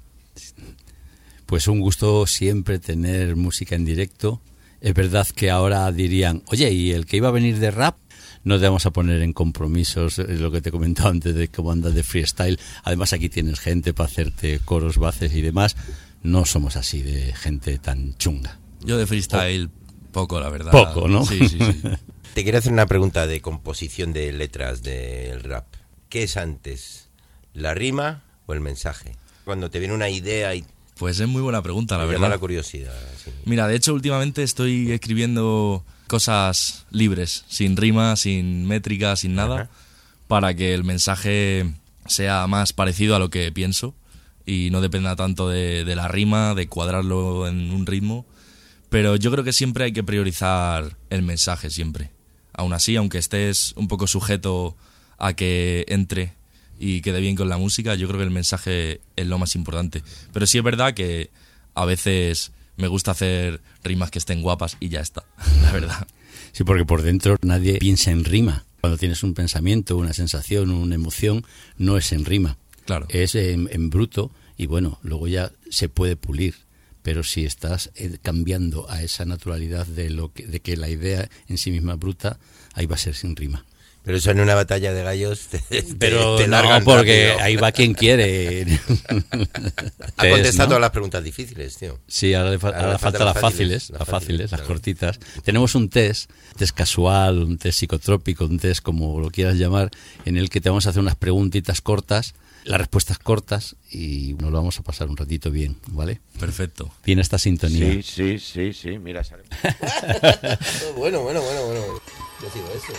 Pues un gusto siempre tener música en directo. Es verdad que ahora dirían, oye, ¿y el que iba a venir de rap? No te vamos a poner en compromisos, es lo que te he comentado antes de cómo andas de freestyle. Además aquí tienes gente para hacerte coros, bases y demás. No somos así de gente tan chunga. Yo de freestyle... Poco, la verdad. Poco, ¿no? Sí, sí, sí. Te quiero hacer una pregunta de composición de letras del rap. ¿Qué es antes? ¿La rima o el mensaje? Cuando te viene una idea y... Pues es muy buena pregunta, la me verdad. llama la curiosidad. Sí. Mira, de hecho, últimamente estoy escribiendo cosas libres, sin rima, sin métrica, sin nada, Ajá. para que el mensaje sea más parecido a lo que pienso y no dependa tanto de, de la rima, de cuadrarlo en un ritmo. Pero yo creo que siempre hay que priorizar el mensaje, siempre. Aún así, aunque estés un poco sujeto a que entre y quede bien con la música, yo creo que el mensaje es lo más importante. Pero sí es verdad que a veces me gusta hacer rimas que estén guapas y ya está, la verdad. Sí, porque por dentro nadie piensa en rima. Cuando tienes un pensamiento, una sensación, una emoción, no es en rima. Claro. Es en, en bruto y bueno, luego ya se puede pulir. Pero si estás cambiando a esa naturalidad de lo que, de que la idea en sí misma es bruta, ahí va a ser sin rima. Pero eso en una batalla de gallos te, Pero te, te no, largan porque rápido. ahí va quien quiere. Ha Test, contestado ¿no? todas las preguntas difíciles, tío. Sí, ahora le, fa- ahora le faltan las fáciles, las fáciles, las cortitas. Tenemos un test, test casual, un test psicotrópico, un test como lo quieras llamar, en el que te vamos a hacer unas preguntitas cortas, las respuestas cortas, y nos lo vamos a pasar un ratito bien, ¿vale? Perfecto. Tiene esta sintonía. Sí, sí, sí, sí, mira, sale. Bueno, bueno, bueno, bueno. Yo digo eso.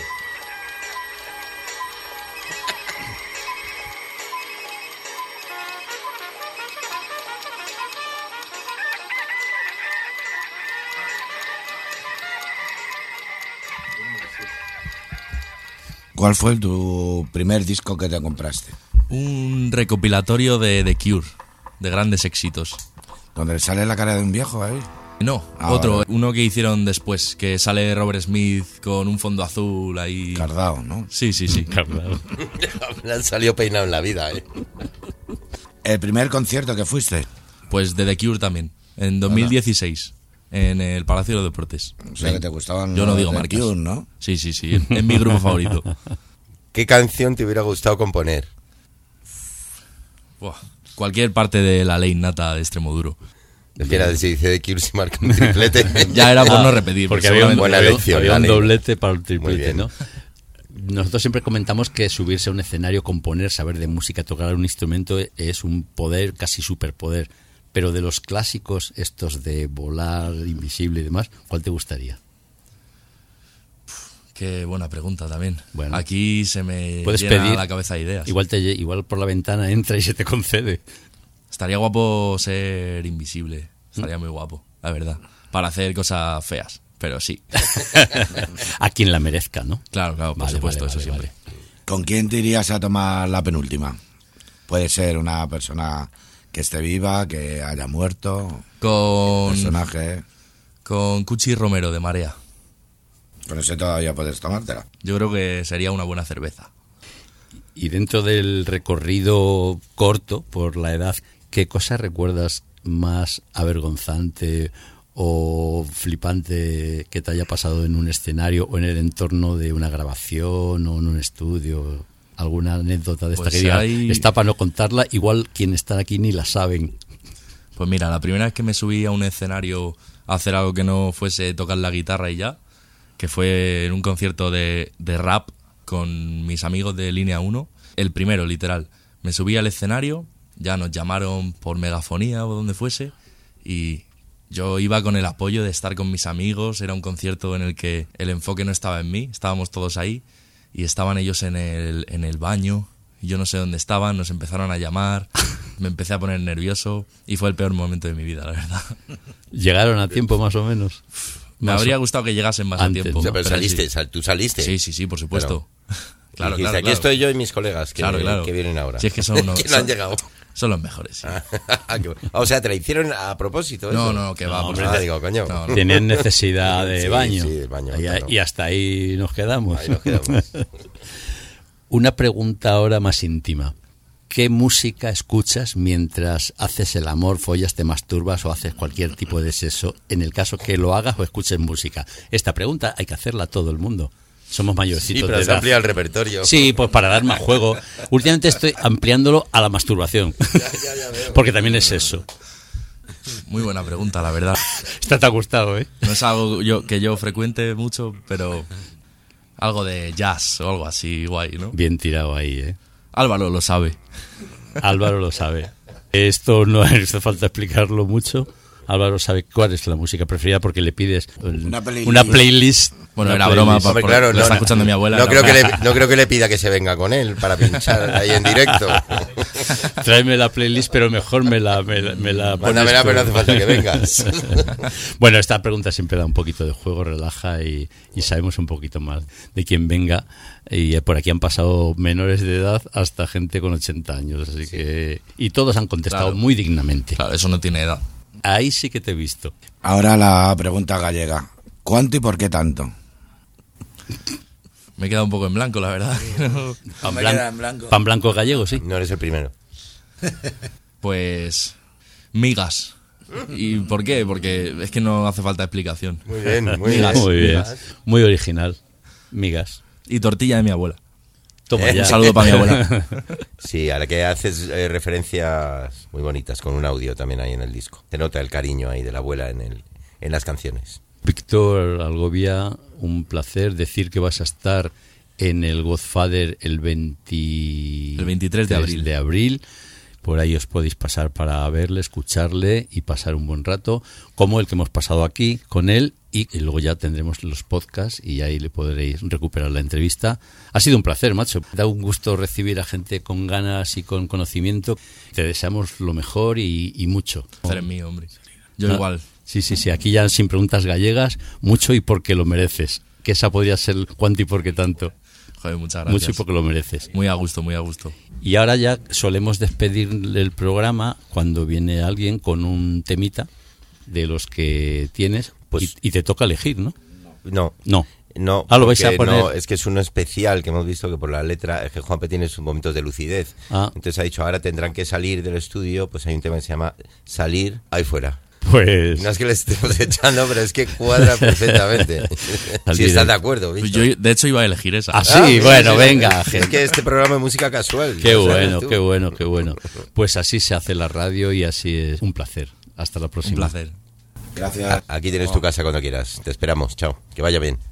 ¿Cuál fue tu primer disco que te compraste? Un recopilatorio de The Cure, de grandes éxitos. ¿Donde sale la cara de un viejo ahí? No, Ah, otro, vale. uno que hicieron después, que sale Robert Smith con un fondo azul ahí. Cardao, ¿no? Sí, sí, sí. Le han salido peinado en la vida, ¿eh? ¿El primer concierto que fuiste? Pues de The Cure también, en dos mil dieciséis, en el Palacio de los Deportes. O sea, que te gustaban Yo no los digo The marcas. Cure, ¿no? Sí, sí, sí, es mi grupo favorito. ¿Qué canción te hubiera gustado componer? Buah, cualquier parte de la ley nata de Extremoduro. Es que era, si dice de Cure si marca un triplete. Ya era por no repetir. Porque había un, Buena había- elección, había un vale. doblete para el Muy triplete, bien. ¿no? Nosotros siempre comentamos que subirse a un escenario, componer, saber de música, tocar un instrumento es un poder, casi superpoder. Pero de los clásicos, estos de volar, invisible y demás, ¿cuál te gustaría? Qué buena pregunta también. Bueno. Aquí se me Puedes llena pedir, la cabeza de ideas. Igual, te, igual por la ventana entra y se te concede. Estaría guapo ser invisible. Estaría muy guapo, la verdad. Para hacer cosas feas, pero sí. A quien la merezca, ¿no? Claro, claro, por Vale, supuesto, vale, eso vale, siempre. ¿Con quién te irías a tomar la penúltima? Puede ser una persona que esté viva, que haya muerto. Con, Personaje. con Cuchi Romero de Marea. Con ese todavía puedes tomártela. Yo creo que sería una buena cerveza. Y dentro del recorrido corto, por la edad, ¿qué cosa recuerdas más avergonzante o flipante que te haya pasado en un escenario o en el entorno de una grabación o en un estudio? ¿Alguna anécdota de esta Pues que diga, hay- está para no contarla? Igual quien está aquí ni la saben. Pues mira, la primera vez que me subí a un escenario a hacer algo que no fuese tocar la guitarra y ya, que fue en un concierto de, de rap con mis amigos de Línea uno, el primero, literal. Me subí al escenario, ya nos llamaron por megafonía o donde fuese, y yo iba con el apoyo de estar con mis amigos. Era un concierto en el que el enfoque no estaba en mí, estábamos todos ahí, y estaban ellos en el, en el baño, y yo no sé dónde estaban, nos empezaron a llamar, me empecé a poner nervioso, y fue el peor momento de mi vida, la verdad. ¿Llegaron a tiempo más o menos? Me Más habría o- gustado que llegasen más antes, a tiempo. O sea, pero pero saliste, sí. sal- tú saliste. Sí, sí, sí, por supuesto. Claro, Claro, dijiste, claro, aquí claro. estoy yo y mis colegas que, Claro, claro. que vienen ahora. Si es que son unos- que no han son- llegado. Son los mejores, sí. Ah, qué bueno. O sea, te la hicieron a propósito. No, eso? no, que va, No, por hombre, favor. te digo, coño. No, no. Tenían necesidad de Sí, baño. sí, el baño, y, claro. y hasta ahí nos quedamos. Ahí nos quedamos. Una pregunta ahora más íntima. ¿Qué música escuchas mientras haces el amor, follas, te masturbas o haces cualquier tipo de sexo? En el caso que lo hagas o escuches música. Esta pregunta hay que hacerla a todo el mundo. Somos mayorcitos Sí, pero de has edad. ampliado el repertorio. Sí, pues para dar más juego. Últimamente estoy ampliándolo a la masturbación. Porque también es eso. Muy buena pregunta, la verdad. Esta te ha gustado, ¿eh? No es algo yo, que yo frecuente mucho, pero algo de jazz o algo así, guay, ¿no? Bien tirado ahí, ¿eh? Álvaro lo sabe. Álvaro lo sabe. Esto no hace falta explicarlo mucho. Álvaro sabe cuál es la música preferida porque le pides el- Una playlist. una playlist. Bueno, una era broma, playlist. pa- Hombre, por- claro, lo no, está no, escuchando mi abuela. No, no. creo que le, no creo que le pida que se venga con él para pinchar ahí en directo. Tráeme la playlist, pero mejor me la, me la, me la pones Mándamela, tú. pero no hace falta que vengas. Bueno, esta pregunta siempre da un poquito de juego, relaja y, y sabemos un poquito más de quién venga. Y por aquí han pasado menores de edad hasta gente con ochenta años, así que... Y todos han contestado Claro. muy dignamente. Claro, eso no tiene edad. Ahí sí que te he visto. Ahora la pregunta gallega. ¿Cuánto y por qué tanto? Me he quedado un poco en blanco, la verdad. Pan, Me blan- queda en blanco. pan blanco gallego, sí. No eres el primero. Pues migas. ¿Y por qué? Porque es que no hace falta explicación. Muy bien, muy Migas. bien. Muy bien. Muy original. Migas. Y tortilla de mi abuela. Toma Eh, ya. Un saludo para mi abuela. Sí, a la que haces eh, referencias muy bonitas, con un audio también ahí en el disco. Se nota el cariño ahí de la abuela en, el, en las canciones. Víctor Algovia, un placer decir que vas a estar en el Godfather el, veinte... el veintitrés de abril. de abril. Por ahí os podéis pasar para verle, escucharle y pasar un buen rato, como el que hemos pasado aquí con él, y, y luego ya tendremos los podcasts y ahí le podréis recuperar la entrevista. Ha sido un placer, macho. Da un gusto recibir a gente con ganas y con conocimiento. Te deseamos lo mejor y, y mucho. Eres mío, hombre. Yo Ah, igual. Sí, sí, sí. Aquí ya sin preguntas gallegas, mucho y porque lo mereces. Que esa podría ser cuánto y por qué tanto. Joder, muchas gracias. Mucho y porque lo mereces. Muy a gusto, muy a gusto. Y ahora ya solemos despedir el programa cuando viene alguien con un temita de los que tienes, pues, y, y te toca elegir, ¿no? No. No. No, ah, lo vais a porque poner. No, es que es uno especial que hemos visto que por la letra, es que Juanpe tiene sus momentos de lucidez. Ah. Entonces ha dicho, ahora tendrán que salir del estudio, pues hay un tema que se llama Salir ahí fuera. Pues... No es que le estemos echando, pero es que cuadra perfectamente. Si están de acuerdo, ¿viste? Yo, de hecho, iba a elegir esa. Ah, sí, ah, bueno, sí, venga. Es que este programa es música casual. Qué bueno, qué bueno, qué bueno. Pues así se hace la radio y así es un placer. Hasta la próxima. Un placer. Gracias. Aquí tienes tu casa cuando quieras. Te esperamos. Chao. Que vaya bien.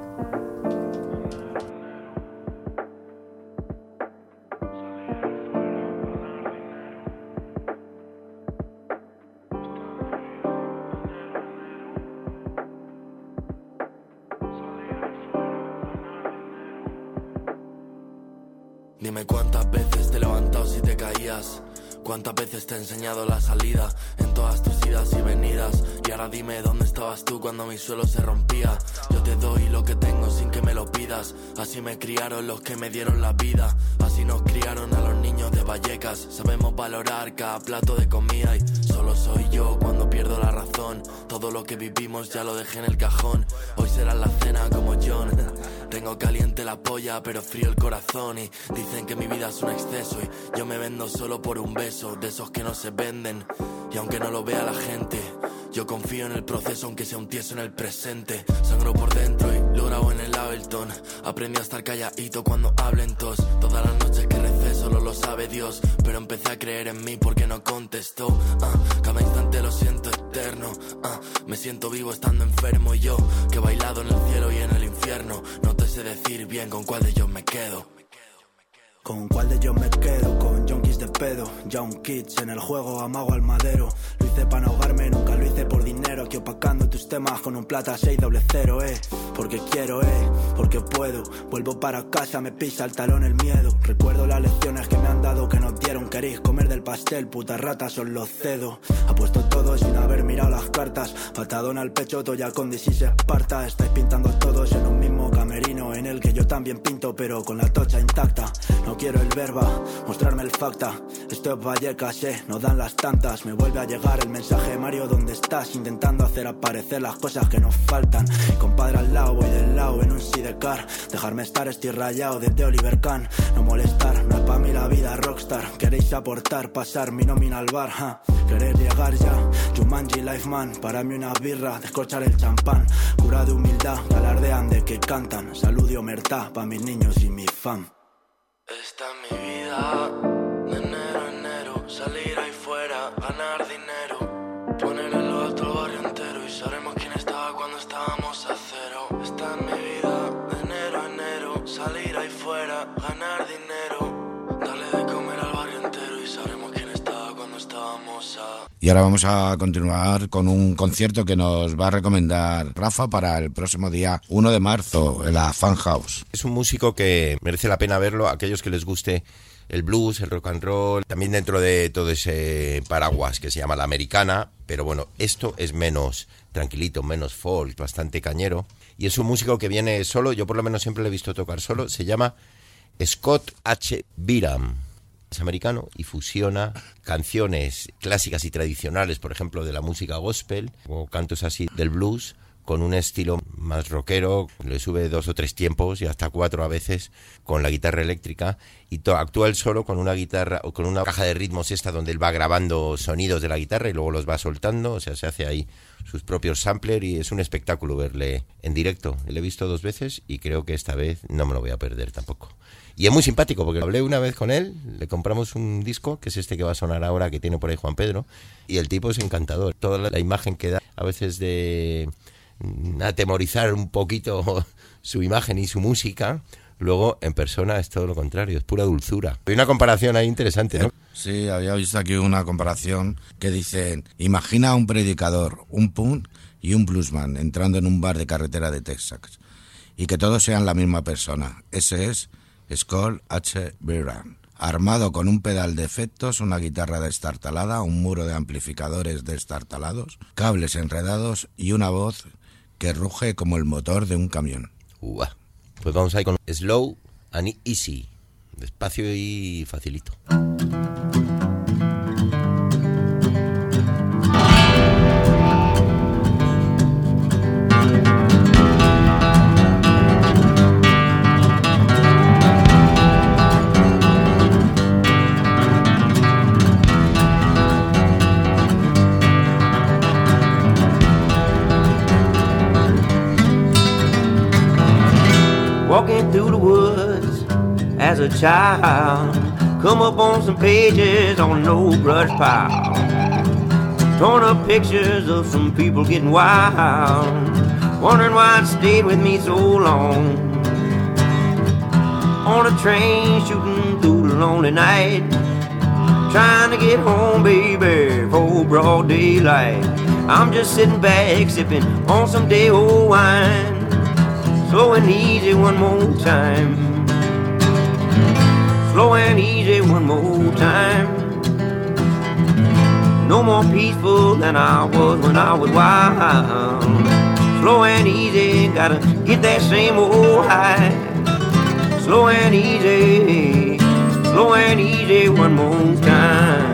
Dime cuántas veces te he levantado si te caías. Cuántas veces te he enseñado la salida en todas tus idas y venidas. Y ahora dime dónde estabas tú cuando mi suelo se rompía. Yo te doy lo que tengo sin que me lo pidas. Así me criaron los que me dieron la vida. Así nos criaron a los niños de Vallecas. Sabemos valorar cada plato de comida. Y solo soy yo cuando pierdo la razón. Todo lo que vivimos ya lo dejé en el cajón. Hoy será la cena como John. Tengo caliente la polla pero frío el corazón. Y dicen que mi vida es un exceso y yo me vendo solo por un beso. De esos que no se venden. Y aunque no lo vea la gente, yo confío en el proceso aunque sea un tieso en el presente. Sangro por dentro y lo grabo en el Ableton. Aprendí a estar calladito cuando hablen tos. Todas las noches que recé solo lo sabe Dios. Pero empecé a creer en mí porque no contestó. uh, Cada instante lo siento eterno. uh, Me siento vivo estando enfermo. Y yo que he bailado en el cielo y en el infierno. No te sé decir bien con cuál de ellos me quedo. ¿Con cuál de ellos me quedo? Con junkies de pedo, Young Kids en el juego, amago al madero. Lo hice para no ahogarme, nunca lo hice por dinero. Aquí opacando tus temas con un plata seis doble cero, eh. Porque quiero, eh, porque puedo. Vuelvo para casa, me pisa el talón el miedo. Recuerdo las lecciones que me han dado que nos dieron. Queréis comer del pastel, putas ratas, os lo cedo. Apuesto todo sin haber mirado las cartas. Patadón al pecho, toya con dieciséis Esparta. Estáis pintando todos en un mismo camerino, en el que yo también pinto, pero con la tocha intacta. No quiero el verba, mostrarme el facta. Esto es Vallecas, eh, no dan las tantas. Me vuelve a llegar el mensaje, Mario, ¿dónde estás? Intentando hacer aparecer las cosas que nos faltan. Y compadre al lado, voy del lado en un sidecar. Dejarme estar, estoy rayado desde Oliver Kahn. No molestar, no es pa' mí la vida rockstar. Queréis aportar, pasar mi nómina al bar, ja. Querer llegar ya, Jumanji Life Man. Para mí una birra, descorchar el champán. Cura de humildad, alardean de que cantan. Salud y omertá, pa' mis niños y mi fam. Esta es mi vida, de enero a enero, salir ahí fuera, ganar dinero, poner en lo alto el barrio entero y sabremos quién estaba cuando estábamos a cero. Esta es mi vida, de enero a enero, salir ahí fuera, ganar dinero, darle de comer al barrio entero y sabremos quién estaba cuando estábamos a... Y ahora vamos a continuar con un concierto que nos va a recomendar Rafa para el próximo día uno de marzo en la Fan House. Es un músico que merece la pena verlo, a aquellos que les guste el blues, el rock and roll, también dentro de todo ese paraguas que se llama la americana, pero bueno, esto es menos tranquilito, menos folk, bastante cañero, y es un músico que viene solo, yo por lo menos siempre le he visto tocar solo, se llama Scott H. Byram. Es americano y fusiona canciones clásicas y tradicionales, por ejemplo, de la música gospel, o cantos así del blues, con un estilo más rockero, le sube dos o tres tiempos y hasta cuatro a veces con la guitarra eléctrica, y to- actúa él solo con una guitarra o con una caja de ritmos esta donde él va grabando sonidos de la guitarra y luego los va soltando, o sea, se hace ahí sus propios samplers y es un espectáculo verle en directo. Le he visto dos veces y creo que esta vez no me lo voy a perder tampoco. Y es muy simpático porque hablé una vez con él, le compramos un disco, que es este que va a sonar ahora, que tiene por ahí Juan Pedro, y el tipo es encantador. Toda la, la imagen que da a veces de atemorizar un poquito su imagen y su música, luego en persona es todo lo contrario, es pura dulzura. Hay una comparación ahí interesante, ¿no? Sí, había visto aquí una comparación que dicen, imagina a un predicador, un punk y un bluesman entrando en un bar de carretera de Texas y que todos sean la misma persona. Ese es Scott H. Byron, armado con un pedal de efectos, una guitarra destartalada, un muro de amplificadores destartalados, cables enredados y una voz que ruge como el motor de un camión. Uah. Pues vamos ahí con Slow and Easy, despacio y facilito. Walking through the woods as a child, come up on some pages on an old brush pile. Torn up pictures of some people getting wild, wondering why it stayed with me so long. On a train shooting through the lonely night, trying to get home, baby, for broad daylight. I'm just sitting back sipping on some day old wine, slow and easy one more time. Slow and easy one more time. No more peaceful than I was when I was wild. Slow and easy, gotta get that same old high. Slow and easy, slow and easy one more time.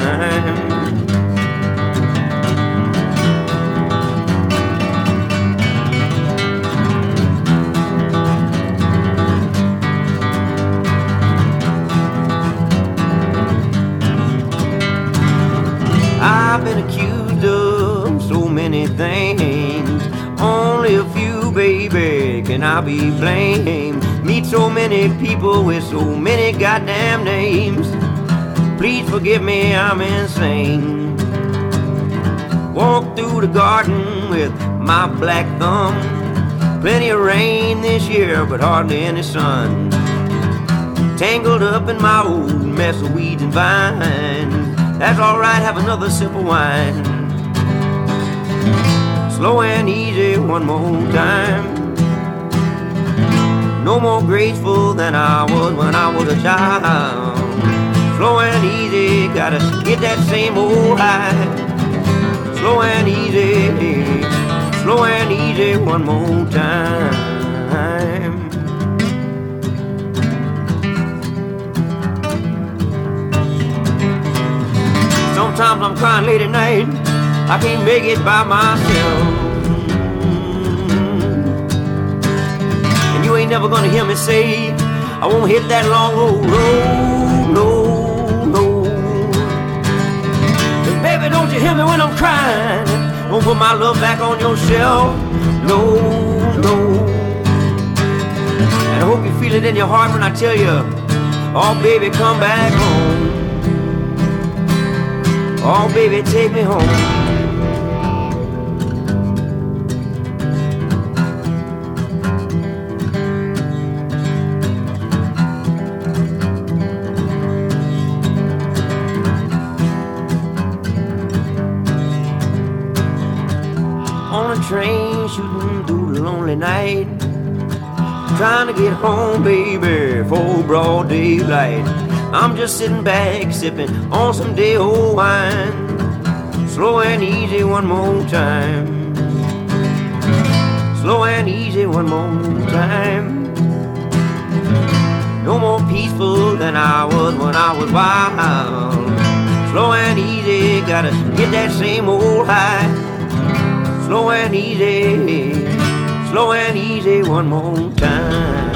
I've been accused of so many things, only a few, baby, can I be blamed. Meet so many people with so many goddamn names. Please forgive me, I'm insane. Walk through the garden with my black thumb. Plenty of rain this year, but hardly any sun. Tangled up in my old mess of weeds and vines. That's alright, have another sip of wine. Slow and easy one more time. No more graceful than I was when I was a child. Slow and easy, gotta get that same old high. Slow and easy, slow and easy one more time. Sometimes I'm crying late at night, I can't make it by myself. And you ain't never gonna hear me say I won't hit that long old road, no, no. And baby, don't you hear me when I'm crying? Don't put my love back on your shelf, no, no. And I hope you feel it in your heart when I tell you, oh baby, come back home. Oh, baby, take me home. On a train shooting through the lonely night, trying to get home, baby, for broad daylight. I'm just sitting back, sipping on some day old wine. Slow and easy one more time. Slow and easy one more time. No more peaceful than I was when I was wild. Slow and easy, gotta get that same old high. slow and easy, slow and easy one more time.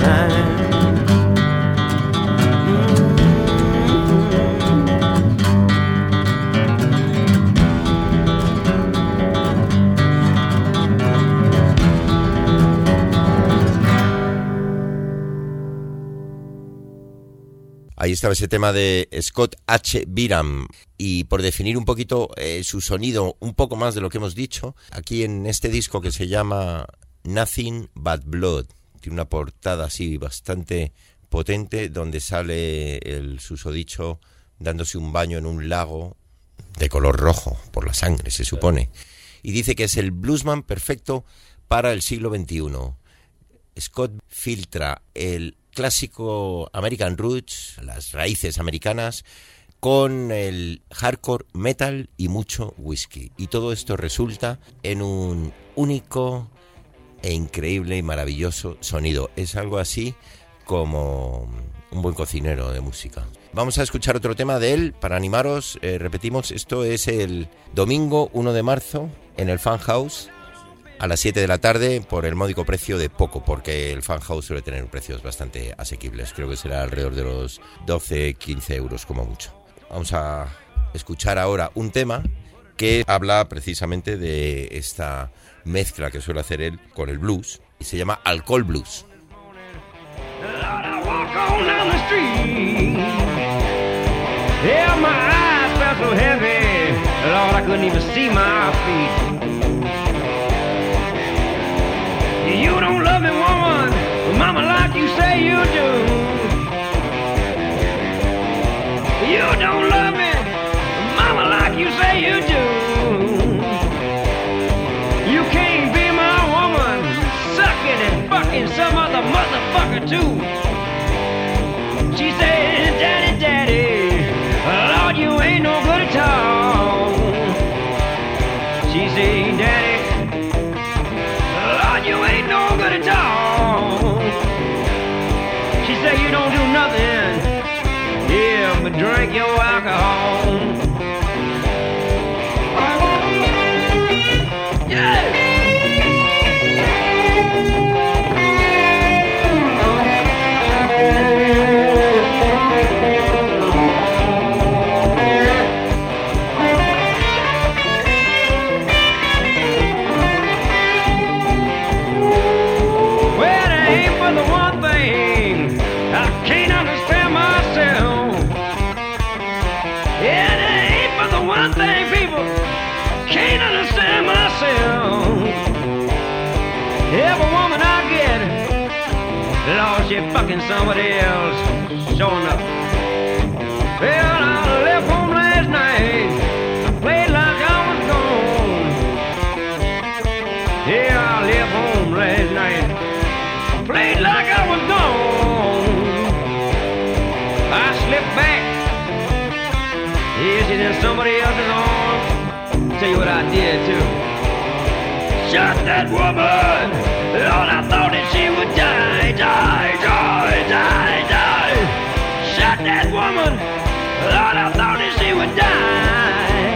Ahí estaba ese tema de Scott H. Biram. Y por definir un poquito eh, su sonido, un poco más de lo que hemos dicho, aquí en este disco que se llama Nothing But Blood, tiene una portada así bastante potente, donde sale el susodicho dándose un baño en un lago de color rojo, por la sangre se supone. Y dice que es el bluesman perfecto para el siglo veintiuno. Scott filtra el clásico American Roots, las raíces americanas, con el hardcore metal y mucho whisky. Y todo esto resulta en un único e increíble y maravilloso sonido. Es algo así como un buen cocinero de música. Vamos a escuchar otro tema de él para animaros. Eh, repetimos, esto es el domingo uno de marzo en el Fan House a las siete de la tarde por el módico precio de poco, porque el Fan House suele tener precios bastante asequibles. Creo que será alrededor de los doce, quince euros como mucho. Vamos a escuchar ahora un tema que habla precisamente de esta mezcla que suele hacer él con el blues y se llama Alcohol Blues. Yeah, my eyes felt so heavy, Lord, I couldn't even see my feet. You don't love me, woman, mama, like you say you do. You don't love me, mama, like you say you do. You can't be my woman, sucking and fucking some other motherfucker too. She said, daddy, daddy, Lord, you ain't no good at all. She said, daddy, Lord, you ain't no good at all. She said, you don't do nothing, yeah, but drink your alcohol. Yeah. Every woman I get, Lord, she fucking somebody else, sure enough. Well, I left home last night, I played like I was gone. Yeah, I left home last night, I played like I was gone. I slipped back, yeah, she's in somebody else's arms. Tell you what I did too. Shot that woman, Lord, I thought that she would die, die, die, die, die. Shot that woman, Lord, I thought that she would die.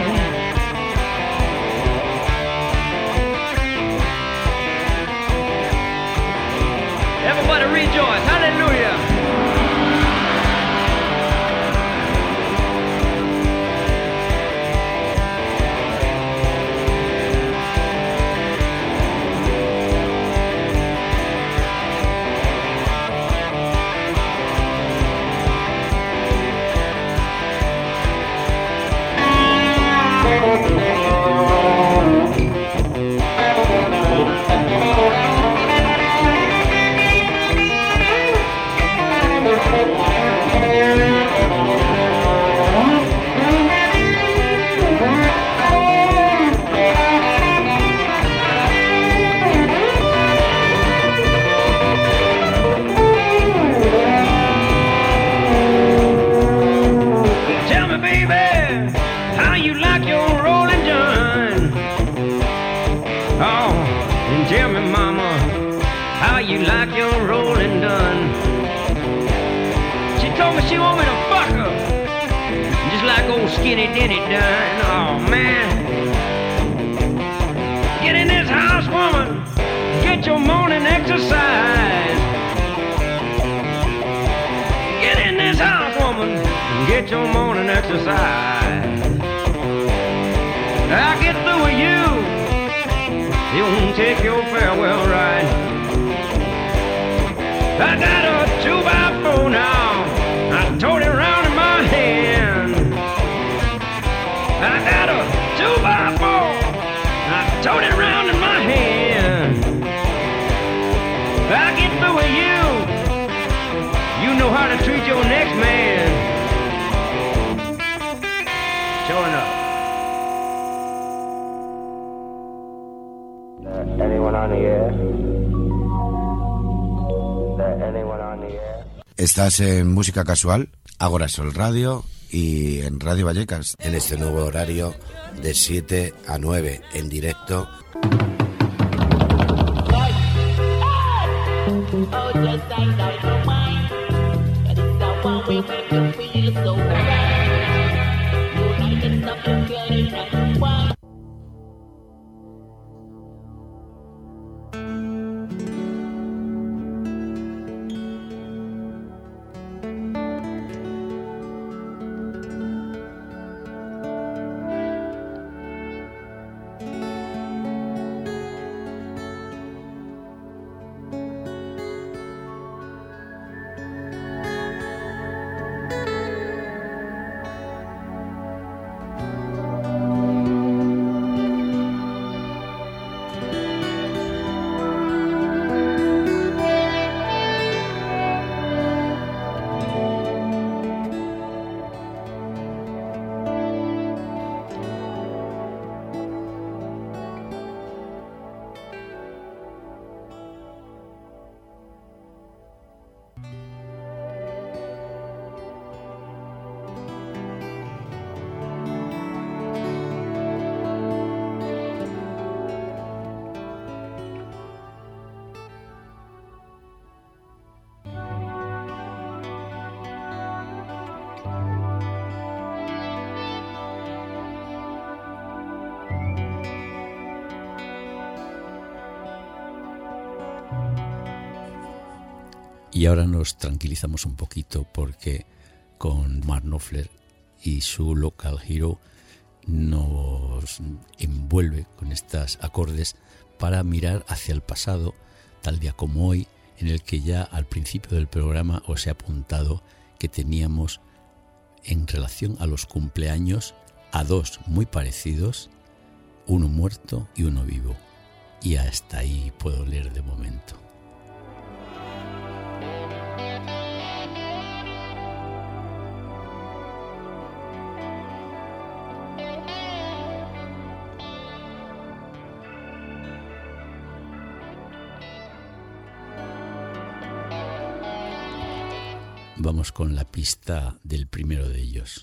Everybody rejoice, hallelujah. Skinny Denny done, oh man. Get get your morning exercise. Get in this house, woman, and get your morning exercise. I get through with you, you won't take your farewell ride. I got a two by four now, I tote it around in my hand. I got a two by four, I tote it around in my hand. I get through with you, you know how to treat your next man. Sure enough. Anyone on the air? Anyone on the air? Estás en Música Casual, Agora Sol Radio y en Radio Vallecas, en este nuevo horario de siete a nueve, en directo. Y ahora nos tranquilizamos un poquito porque con Mark Knopfler y su Local Hero nos envuelve con estos acordes para mirar hacia el pasado, tal día como hoy, en el que ya al principio del programa os he apuntado que teníamos en relación a los cumpleaños a dos muy parecidos, uno muerto y uno vivo. Y hasta ahí puedo leer de momento. Vamos con la pista del primero de ellos.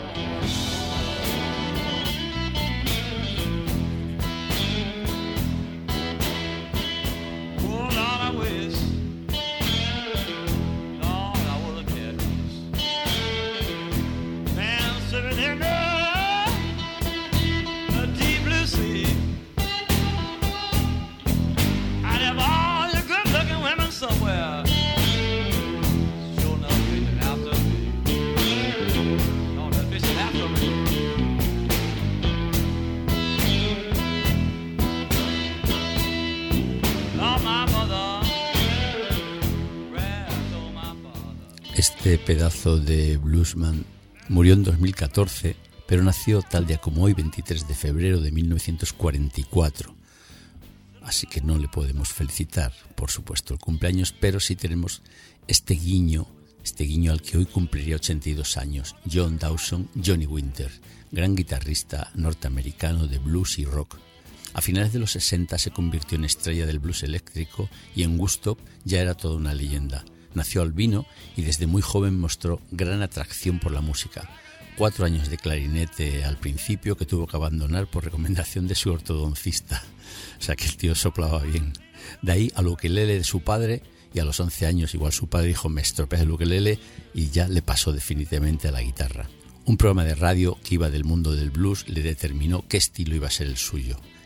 Este pedazo de bluesman murió en dos mil catorce, pero nació tal día como hoy, veintitrés de febrero de mil novecientos cuarenta y cuatro. Así que no le podemos felicitar, por supuesto, el cumpleaños, pero sí tenemos este guiño, este guiño al que hoy cumpliría ochenta y dos años, John Dawson, Johnny Winter, gran guitarrista norteamericano de blues y rock. A finales de los sesenta se convirtió en estrella del blues eléctrico y en Woodstock ya era toda una leyenda. Nació albino y desde muy joven mostró gran atracción por la música. Cuatro años de clarinete al principio que tuvo que abandonar por recomendación de su ortodoncista. O sea que el tío soplaba bien. De ahí al ukelele de su padre, y a los once años igual su padre dijo: me estropeas el ukelele, y ya le pasó definitivamente a la guitarra. Un programa de radio que iba del mundo del blues le determinó qué estilo iba a ser el suyo.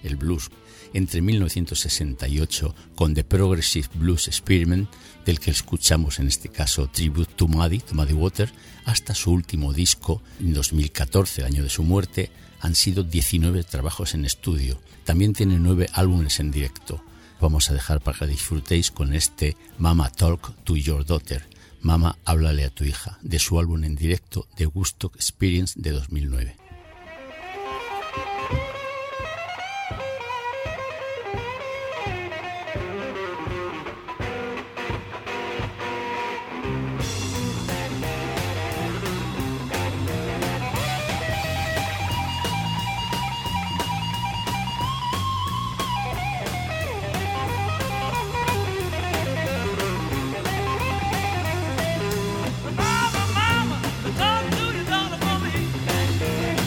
el blues. Entre mil novecientos sesenta y ocho, con The Progressive Blues Experiment, del que escuchamos en este caso Tribute to Muddy, to Muddy Water, hasta su último disco en dos mil catorce, el año de su muerte, han sido diecinueve trabajos en estudio. También tiene nueve álbumes en directo. Vamos a dejar para que disfrutéis con este Mama Talk to Your Daughter, Mama, háblale a tu hija, de su álbum en directo The Woodstock Experience de dos mil nueve. Mama, mama, talk to your daughter for me.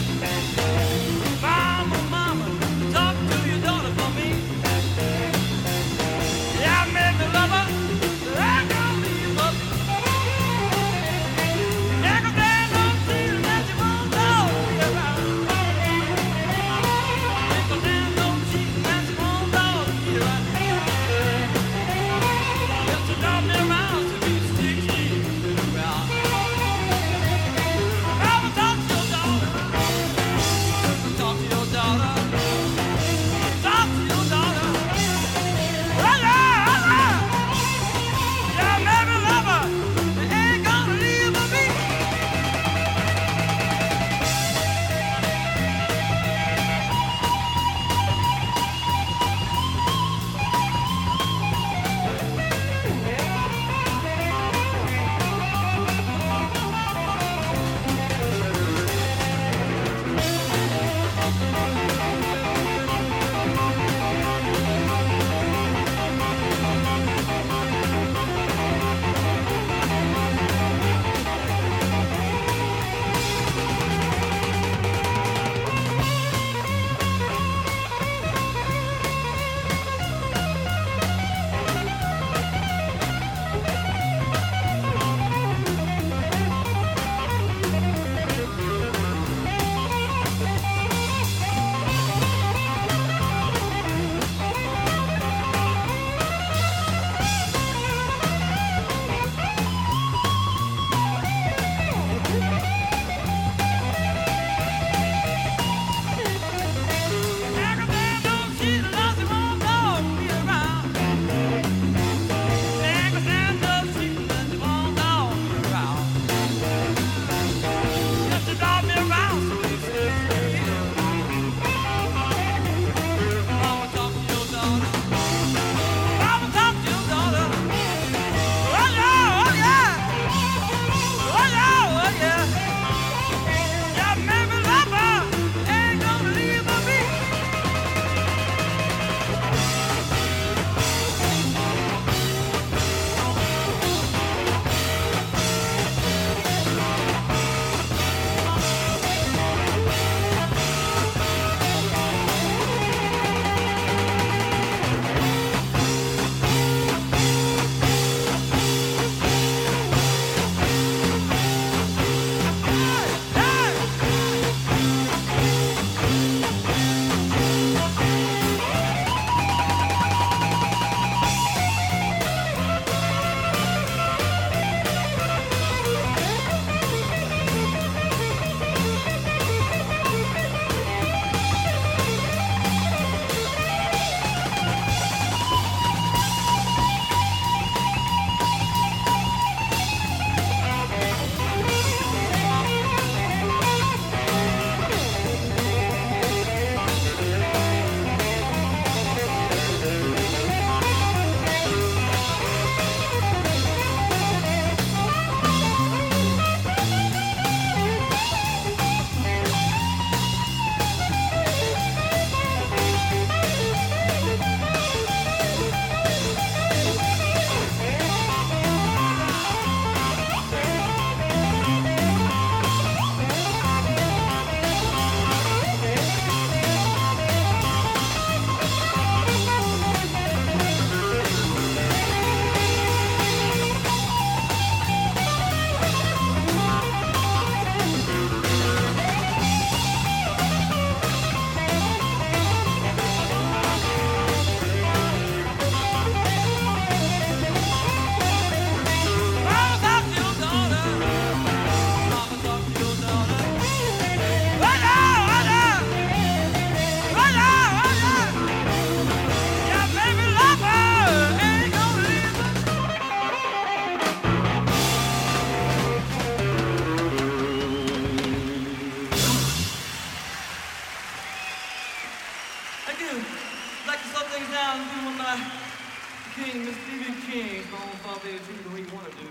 King, Miss Stephen King, calling Father Jimmy the way you want to do.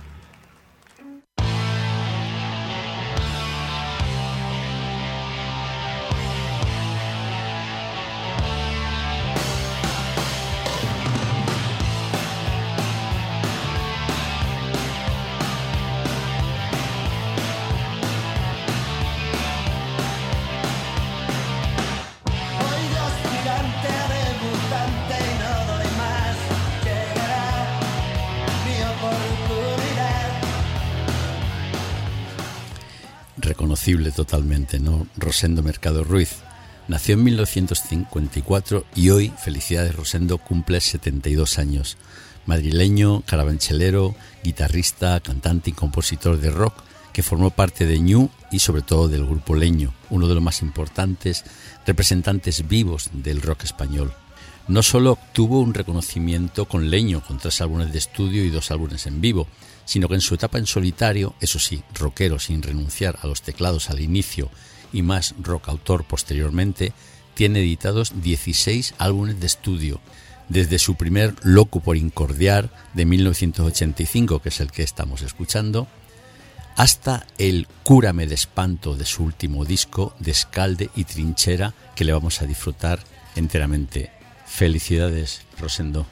Reconocible totalmente, ¿no? Rosendo Mercado Ruiz nació en mil novecientos cincuenta y cuatro y hoy, felicidades Rosendo, cumple setenta y dos años. Madrileño, carabanchelero, guitarrista, cantante y compositor de rock que formó parte de Ñu y sobre todo del grupo Leño, uno de los más importantes representantes vivos del rock español. No solo obtuvo un reconocimiento con Leño, con tres álbumes de estudio y dos álbumes en vivo, sino que en su etapa en solitario, eso sí, rockero sin renunciar a los teclados al inicio y más rock autor posteriormente, tiene editados dieciséis álbumes de estudio, desde su primer Loco por Incordiar de mil novecientos ochenta y cinco, que es el que estamos escuchando, hasta el Cúrame de Espanto de su último disco, Descalde y Trinchera, que le vamos a disfrutar enteramente. Felicidades, Rosendo.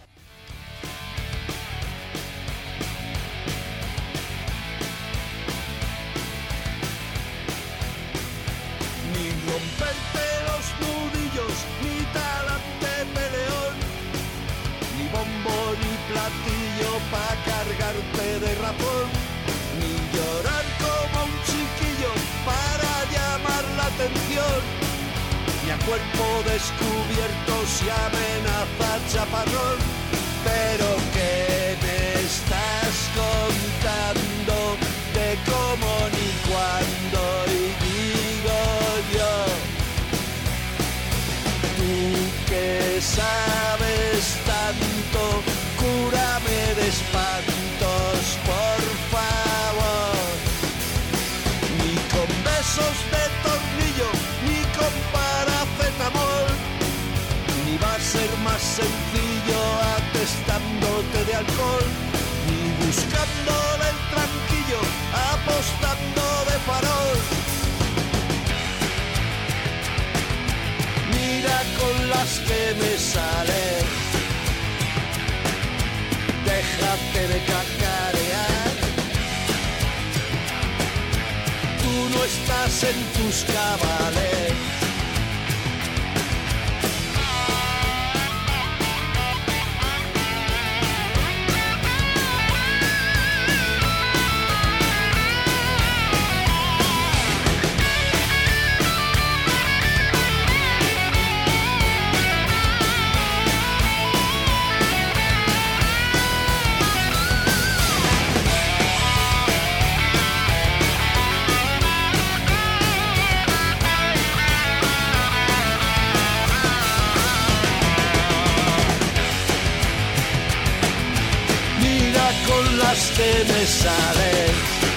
Ni a cuerpo descubierto si amenaza chaparrón. Pero ¿qué me estás contando de cómo ni cuándo? Y digo yo, tú que sabes tanto, cúrame de espantos, por favor. Ni con besos de tornillo, ni con paracetamol, ni va a ser más sencillo atestándote de alcohol, ni buscándole el tranquillo, apostando de farol. Mira con las que me salen, déjate de cacarear. Tú no estás en tus cabales. Que me salen,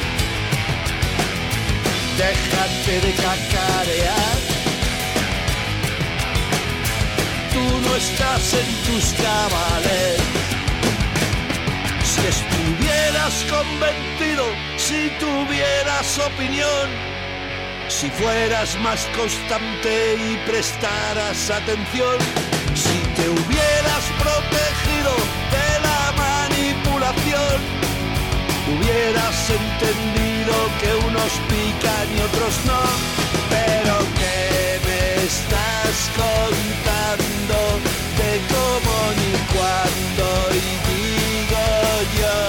déjate de cacarear. Tú no estás en tus cabales. Si estuvieras convencido, si tuvieras opinión, si fueras más constante y prestaras atención, si te hubieras protegido de la manipulación, hubieras entendido que unos pican y otros no. Pero ¿qué me estás contando de cómo ni cuándo? Y digo yo,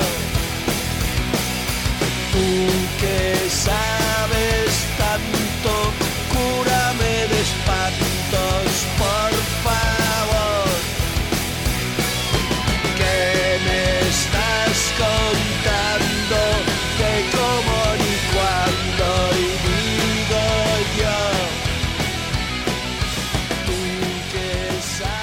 tú que sabes tanto, cúrame de espantos, por favor. ¿Qué me estás contando de cómo ni cuándo? Y digo yo, tú que sabes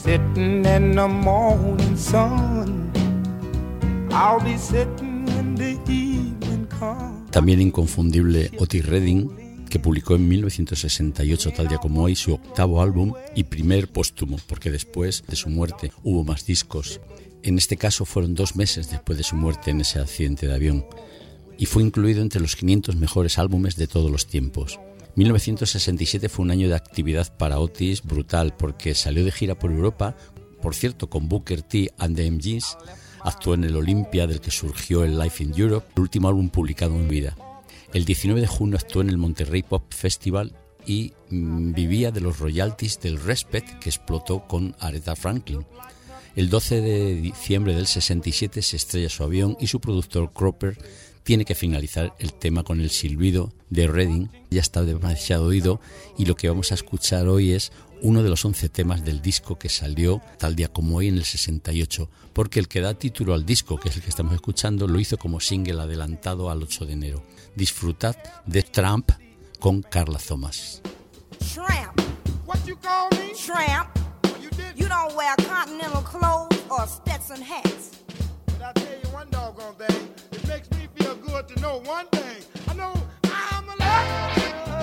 sitting in the morning sun. I'll be sitting when the evening comes. También inconfundible Otis Redding, que publicó en mil novecientos sesenta y ocho, tal día como hoy, su octavo álbum y primer póstumo, porque después de su muerte hubo más discos. En este caso fueron dos meses después de su muerte en ese accidente de avión, y fue incluido entre los quinientos mejores álbumes de todos los tiempos. mil novecientos sesenta y siete fue un año de actividad para Otis brutal, porque salió de gira por Europa, por cierto con Booker T and the M Gs, actuó en el Olympia, del que surgió el Live in Europe, el último álbum publicado en vida. El diecinueve de junio actuó en el Monterrey Pop Festival y mmm, vivía de los royalties del Respect que explotó con Aretha Franklin. El doce de diciembre del sesenta y siete se estrella su avión y su productor Cropper tiene que finalizar el tema con el silbido de Redding. Ya está demasiado oído y lo que vamos a escuchar hoy es uno de los once temas del disco que salió tal día como hoy en el sesenta y ocho, porque el que da título al disco, que es el que estamos escuchando, lo hizo como single adelantado al ocho de enero. Disfrutad de Tramp con Carla Thomas. Tramp. What you call me? Tramp. You, you don't wear continental clothes or Stetson hats. But I tell you one doggone thing, it makes me feel good to know one thing. I know I'm alive.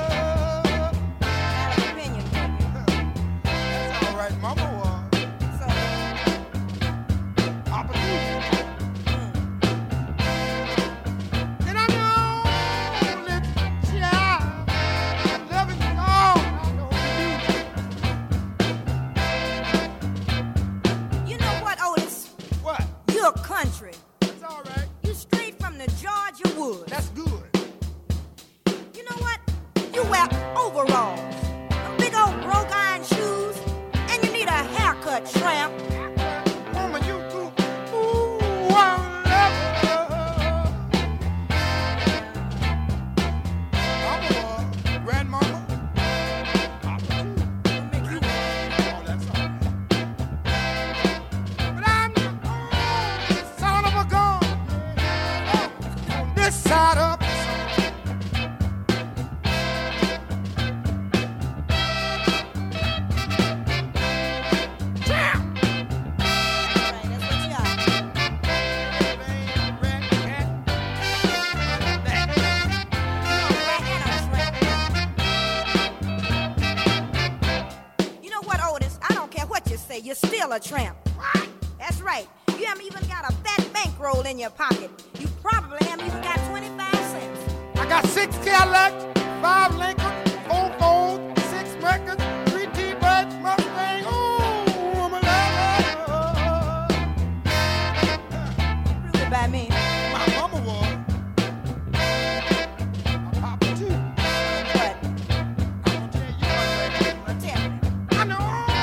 Mama was. So, opportunity. And I'm the only child that loving God I know you. You know what, Otis? What? You're country. That's all right. You straight from the Georgia woods. That's good. You know what? You wear overalls, them big old broke iron shoes. A haircut, tramp. Woman, you too. Ooh, I love her. Mama, grandmama. Papa, too. Make you. Oh, that's all right. But I'm the son of a gun. On this side of the you're still a tramp. What? That's right. You haven't even got a fat bankroll in your pocket. You probably haven't even got twenty-five cents. I got six Cadillacs, five Lincoln, four Ford, six Mercury, three T-Birds, Mustang. Ooh, I'm a lover. Prove it by me. My mama was. My papa too. What? I'm gonna tell you one thing. Tell me. I know.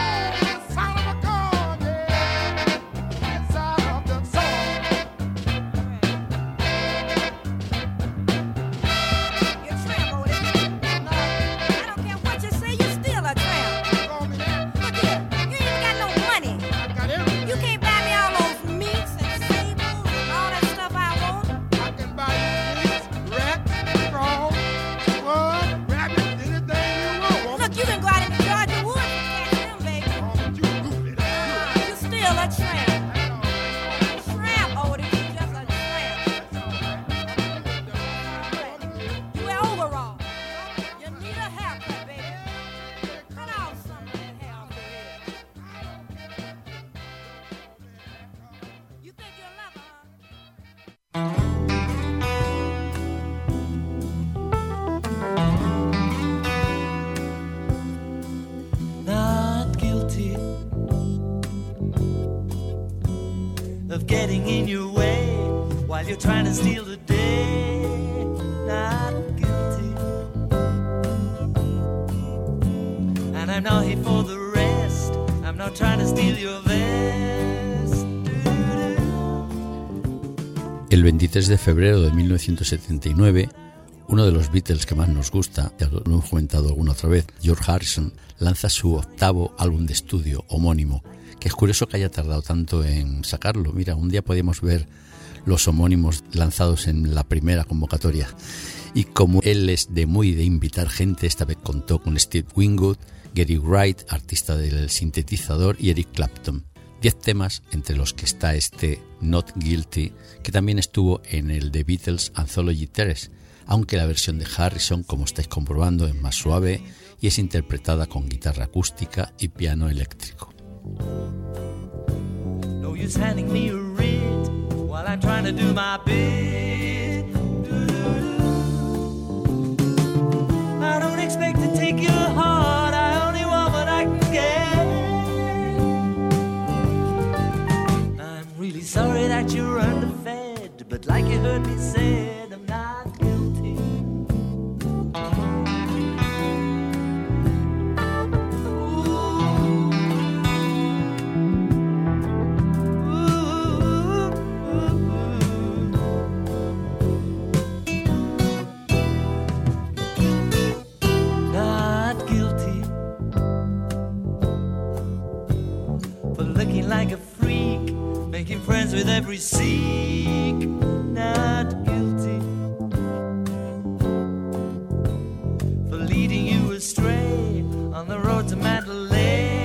Getting in your way while you're trying to steal the day. Not guilty. And I'm not here for the rest. I'm not trying to steal your vest. El veintitrés de febrero de mil novecientos setenta y nueve, uno de los Beatles que más nos gusta, ya lo hemos comentado alguna otra vez, George Harrison, lanza su octavo álbum de estudio homónimo, que es curioso que haya tardado tanto en sacarlo. Mira, un día podíamos ver los homónimos lanzados en la primera convocatoria. Y como él es de muy de invitar gente, esta vez contó con Steve Winwood, Gary Wright, artista del sintetizador, y Eric Clapton. Diez temas, entre los que está este Not Guilty, que también estuvo en el The Beatles Anthology tres, aunque la versión de Harrison, como estáis comprobando, es más suave y es interpretada con guitarra acústica y piano eléctrico. No use handing me a writ while I'm trying to do my bit. I don't expect to take your heart, I only want what I can get. I'm really sorry that you're underfed, but like you heard me say, I'm not guilty. Like a freak, making friends with every Sikh. Not guilty for leading you astray on the road to Mandalay.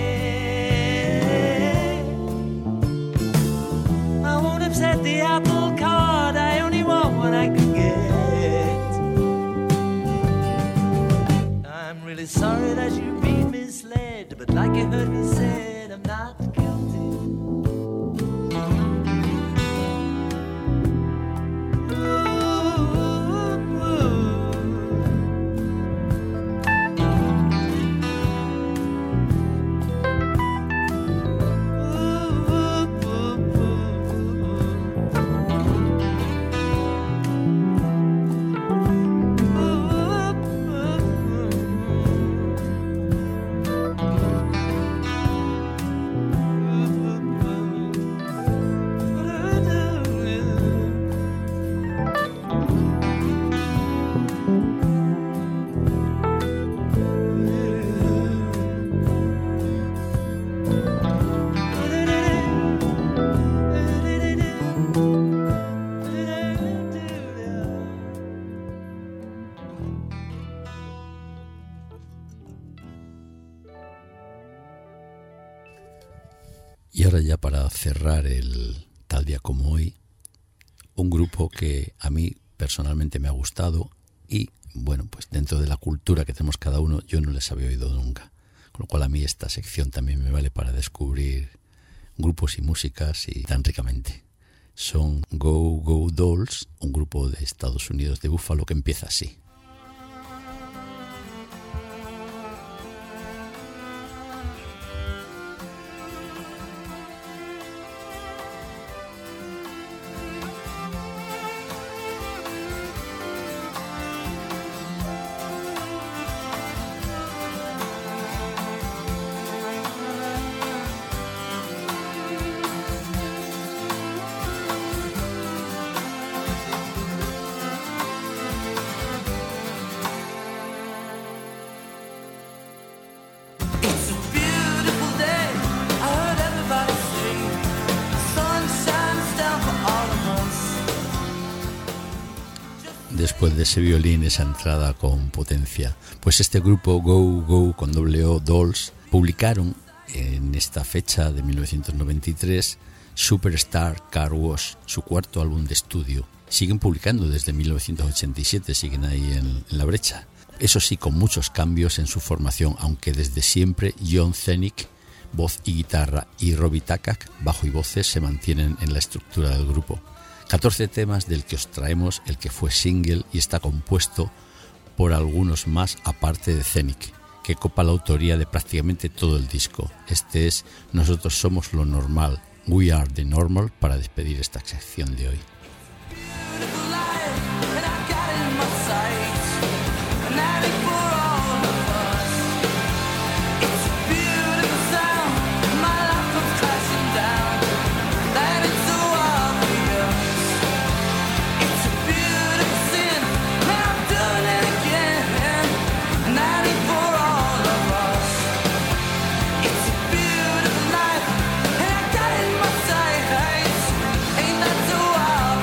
I won't upset the apple cart, I only want what I can get. I'm really sorry that you've been misled, but like you heard me say, I'm not guilty. Y ahora ya para cerrar el tal día como hoy, un grupo que a mí personalmente me ha gustado y, bueno, pues dentro de la cultura que tenemos cada uno, yo no les había oído nunca. Con lo cual a mí esta sección también me vale para descubrir grupos y músicas y tan ricamente. Son Go Go Dolls, un grupo de Estados Unidos, de Buffalo, que empieza así. Después de ese violín, esa entrada con potencia, pues este grupo Go Go con doble O Dolls publicaron en esta fecha de mil novecientos noventa y tres Superstar Car Wash, su cuarto álbum de estudio. Siguen publicando desde mil novecientos ochenta y siete, siguen ahí en, en la brecha. Eso sí, con muchos cambios en su formación, aunque desde siempre John Zenick, voz y guitarra, y Robbie Takak, bajo y voces, se mantienen en la estructura del grupo. catorce temas, del que os traemos el que fue single y está compuesto por algunos más aparte de Zenick, que copa la autoría de prácticamente todo el disco. Este es Nosotros Somos Lo Normal, We Are The Normal, para despedir esta sección de hoy. Ain't that so wild?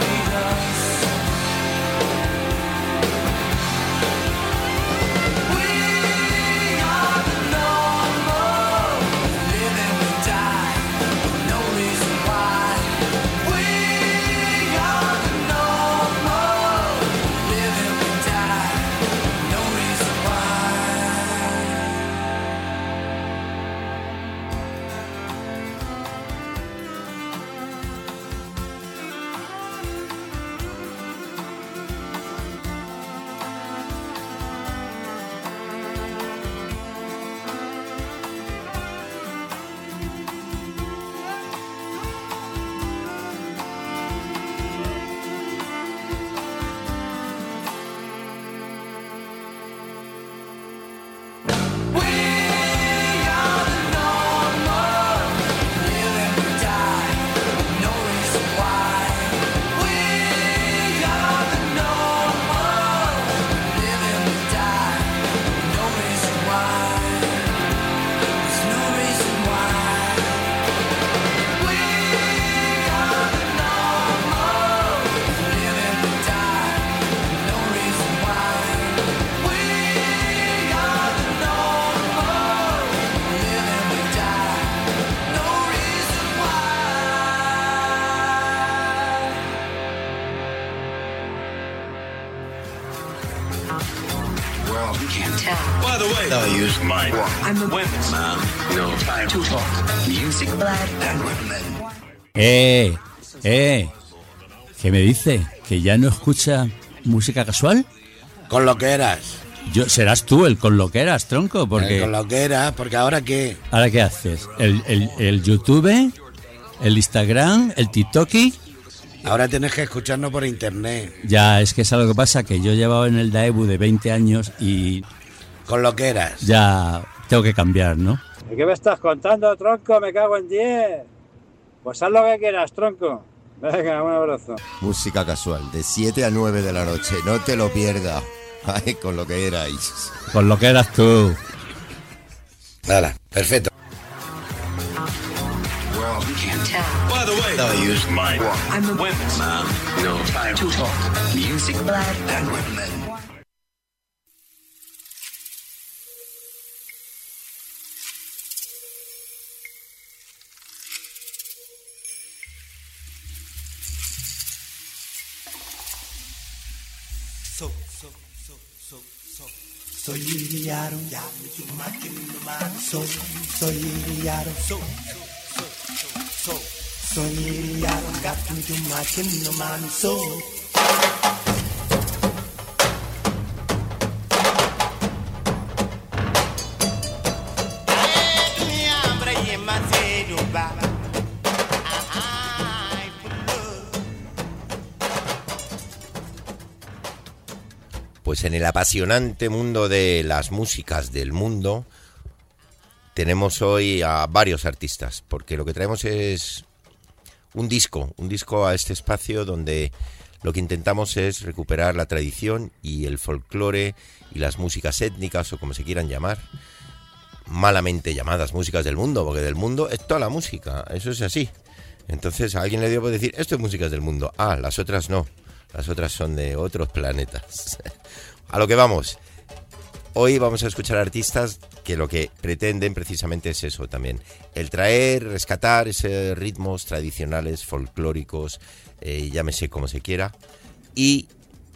By the way, I use my I'm a women's man. No time to talk. Music, black and women. Eh, eh, ¿qué me dice? ¿Que ya no escucha música casual? Con lo que eras. Yo, serás tú el con lo que eras, tronco, porque... Eh, con lo que eras, porque ahora qué. ¿Ahora qué haces? ¿El, el, el YouTube? ¿El Instagram? ¿El TikTok? Ahora tienes que escucharnos por internet. Ya, es que es algo que pasa, que yo he llevado en el Daebu de veinte años y... Con lo que eras. Ya tengo que cambiar, ¿no? ¿Qué me estás contando, tronco? Me cago en diez. Pues haz lo que quieras, tronco. Venga, un abrazo. Música casual, de siete a nueve de la noche, no te lo pierdas. Ay, con lo que erais. Con lo que eras tú. Nada, perfecto. Well, you can't tell. By the way, I use my I'm a women's man. No time to talk. Music, black and women. So, so, so, so, so. Soy iriaro, ya me chumaque mi mano. So, soy iriaro, so, so, so, so. Soy iriaro, gato me chumaque mi mano. So. Pues en el apasionante mundo de las músicas del mundo tenemos hoy a varios artistas, porque lo que traemos es un disco, un disco a este espacio donde lo que intentamos es recuperar la tradición y el folclore y las músicas étnicas, o como se quieran llamar, malamente llamadas músicas del mundo, porque del mundo es toda la música, eso es así. Entonces a alguien le dio por decir, esto es músicas del mundo, ah, las otras no. Las otras son de otros planetas. A lo que vamos. Hoy vamos a escuchar artistas que lo que pretenden precisamente es eso también. El traer, rescatar esos ritmos tradicionales, folclóricos, eh, llámese como se quiera, y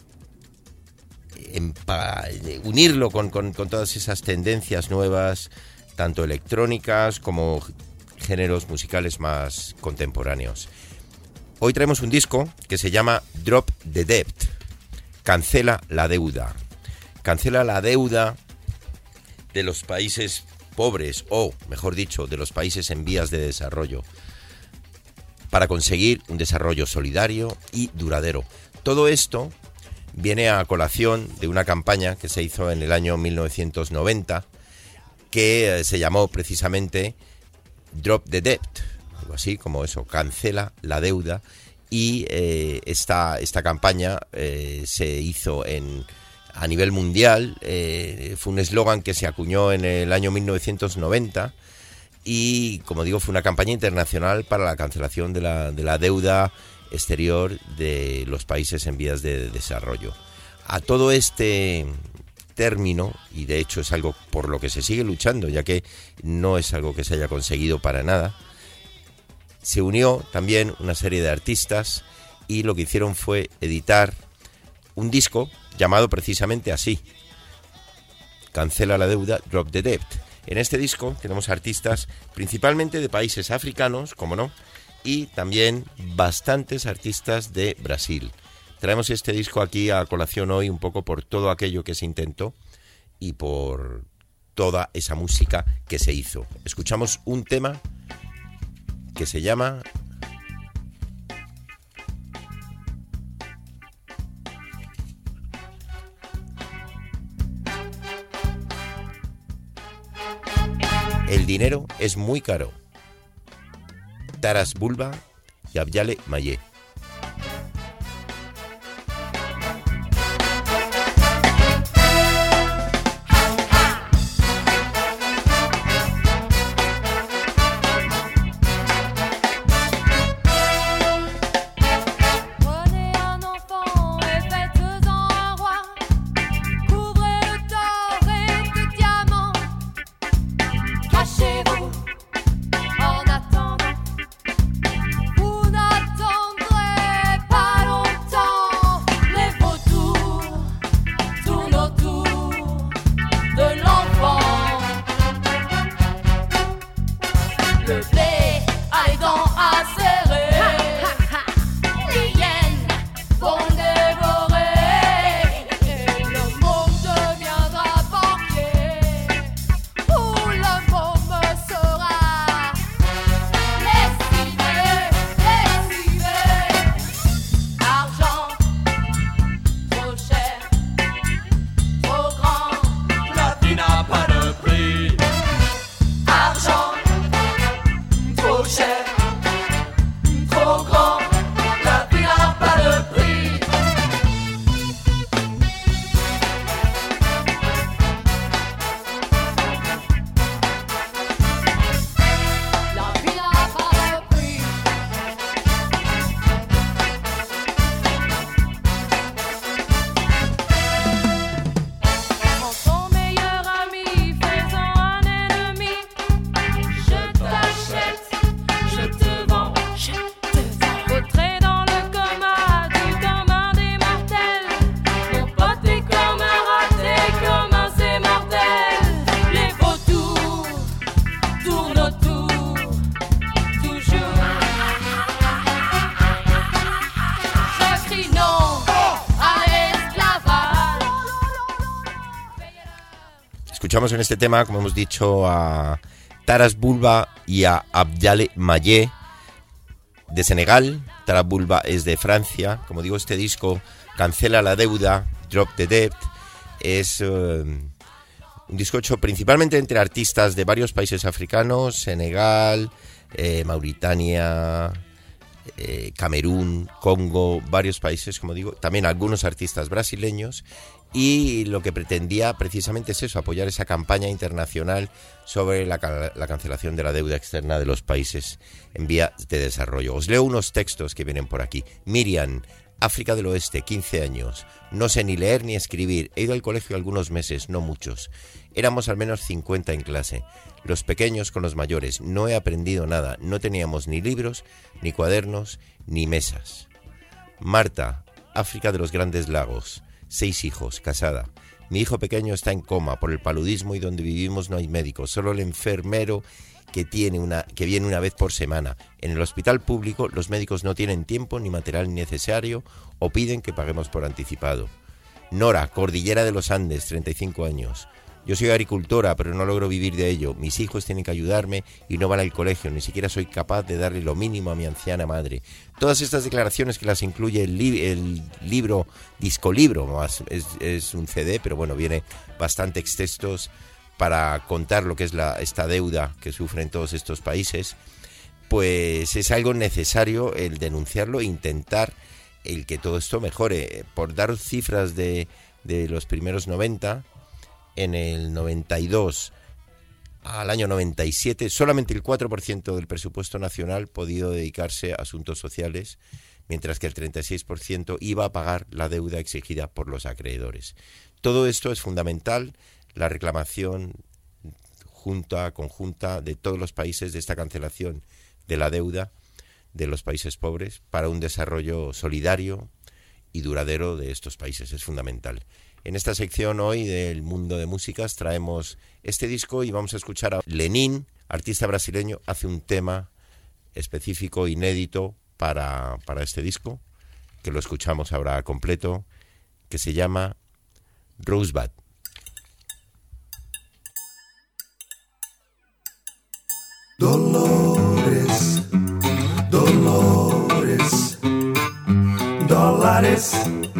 empa- unirlo con, con, con todas esas tendencias nuevas, tanto electrónicas como géneros musicales más contemporáneos. Hoy traemos un disco que se llama Drop the Debt, Cancela la deuda. Cancela la deuda de los países pobres, o mejor dicho, de los países en vías de desarrollo, para conseguir un desarrollo solidario y duradero. Todo esto viene a colación de una campaña que se hizo en el año mil novecientos noventa, que eh, se llamó precisamente Drop the Debt. Algo así como eso, cancela la deuda, y eh, esta, esta campaña eh, se hizo en, a nivel mundial, eh, fue un eslogan que se acuñó en el año mil novecientos noventa y, como digo, fue una campaña internacional para la cancelación de la, de la deuda exterior de los países en vías de desarrollo. A todo este término, y de hecho es algo por lo que se sigue luchando, ya que no es algo que se haya conseguido para nada, se unió también una serie de artistas y lo que hicieron fue editar un disco llamado precisamente así, Cancela la deuda, Drop the Debt. En este disco tenemos artistas principalmente de países africanos, como no, y también bastantes artistas de Brasil. Traemos este disco aquí a colación hoy un poco por todo aquello que se intentó y por toda esa música que se hizo. Escuchamos un tema que se llama El dinero es muy caro. Taras Bulba y Abyale Mayé. Cachez-vous en attendant, vous n'attendrez escuchamos en este tema, como hemos dicho, a Taras Bulba y a Abdale Mayé de Senegal. Taras Bulba es de Francia. Como digo, este disco, Cancela la deuda, Drop the Debt, es uh, un disco hecho principalmente entre artistas de varios países africanos, Senegal, eh, Mauritania, eh, Camerún, Congo, varios países, como digo, también algunos artistas brasileños. Y lo que pretendía precisamente es eso, apoyar esa campaña internacional sobre la, la cancelación de la deuda externa de los países en vía de desarrollo. Os leo unos textos que vienen por aquí. Miriam, África del Oeste, quince años. No sé ni leer ni escribir. He ido al colegio algunos meses, no muchos. Éramos al menos cincuenta en clase. Los pequeños con los mayores. No he aprendido nada. No teníamos ni libros, ni cuadernos, ni mesas. Marta, África de los Grandes Lagos. Seis hijos, casada. Mi hijo pequeño está en coma por el paludismo y donde vivimos no hay médicos, solo el enfermero que, tiene una, que viene una vez por semana. En el hospital público los médicos no tienen tiempo ni material necesario o piden que paguemos por anticipado. Nora, Cordillera de los Andes, treinta y cinco años. Yo soy agricultora, pero no logro vivir de ello. Mis hijos tienen que ayudarme y no van al colegio. Ni siquiera soy capaz de darle lo mínimo a mi anciana madre. Todas estas declaraciones que las incluye el, li- el libro, disco libro, es, es un C D, pero bueno, viene bastantes textos para contar lo que es la, esta deuda que sufren todos estos países. Pues es algo necesario el denunciarlo e intentar el que todo esto mejore. Por dar cifras de, de los primeros noventa... En el noventa y dos al año noventa y siete, solamente el cuatro por ciento del presupuesto nacional podido dedicarse a asuntos sociales, mientras que el treinta y seis por ciento iba a pagar la deuda exigida por los acreedores. Todo esto es fundamental, la reclamación junta, conjunta de todos los países de esta cancelación de la deuda de los países pobres para un desarrollo solidario y duradero de estos países, es fundamental. En esta sección hoy del mundo de músicas traemos este disco y vamos a escuchar a Lenin, artista brasileño, hace un tema específico, inédito para, para este disco, que lo escuchamos ahora completo, que se llama Rosebud. Dolores, Dolores, dólares.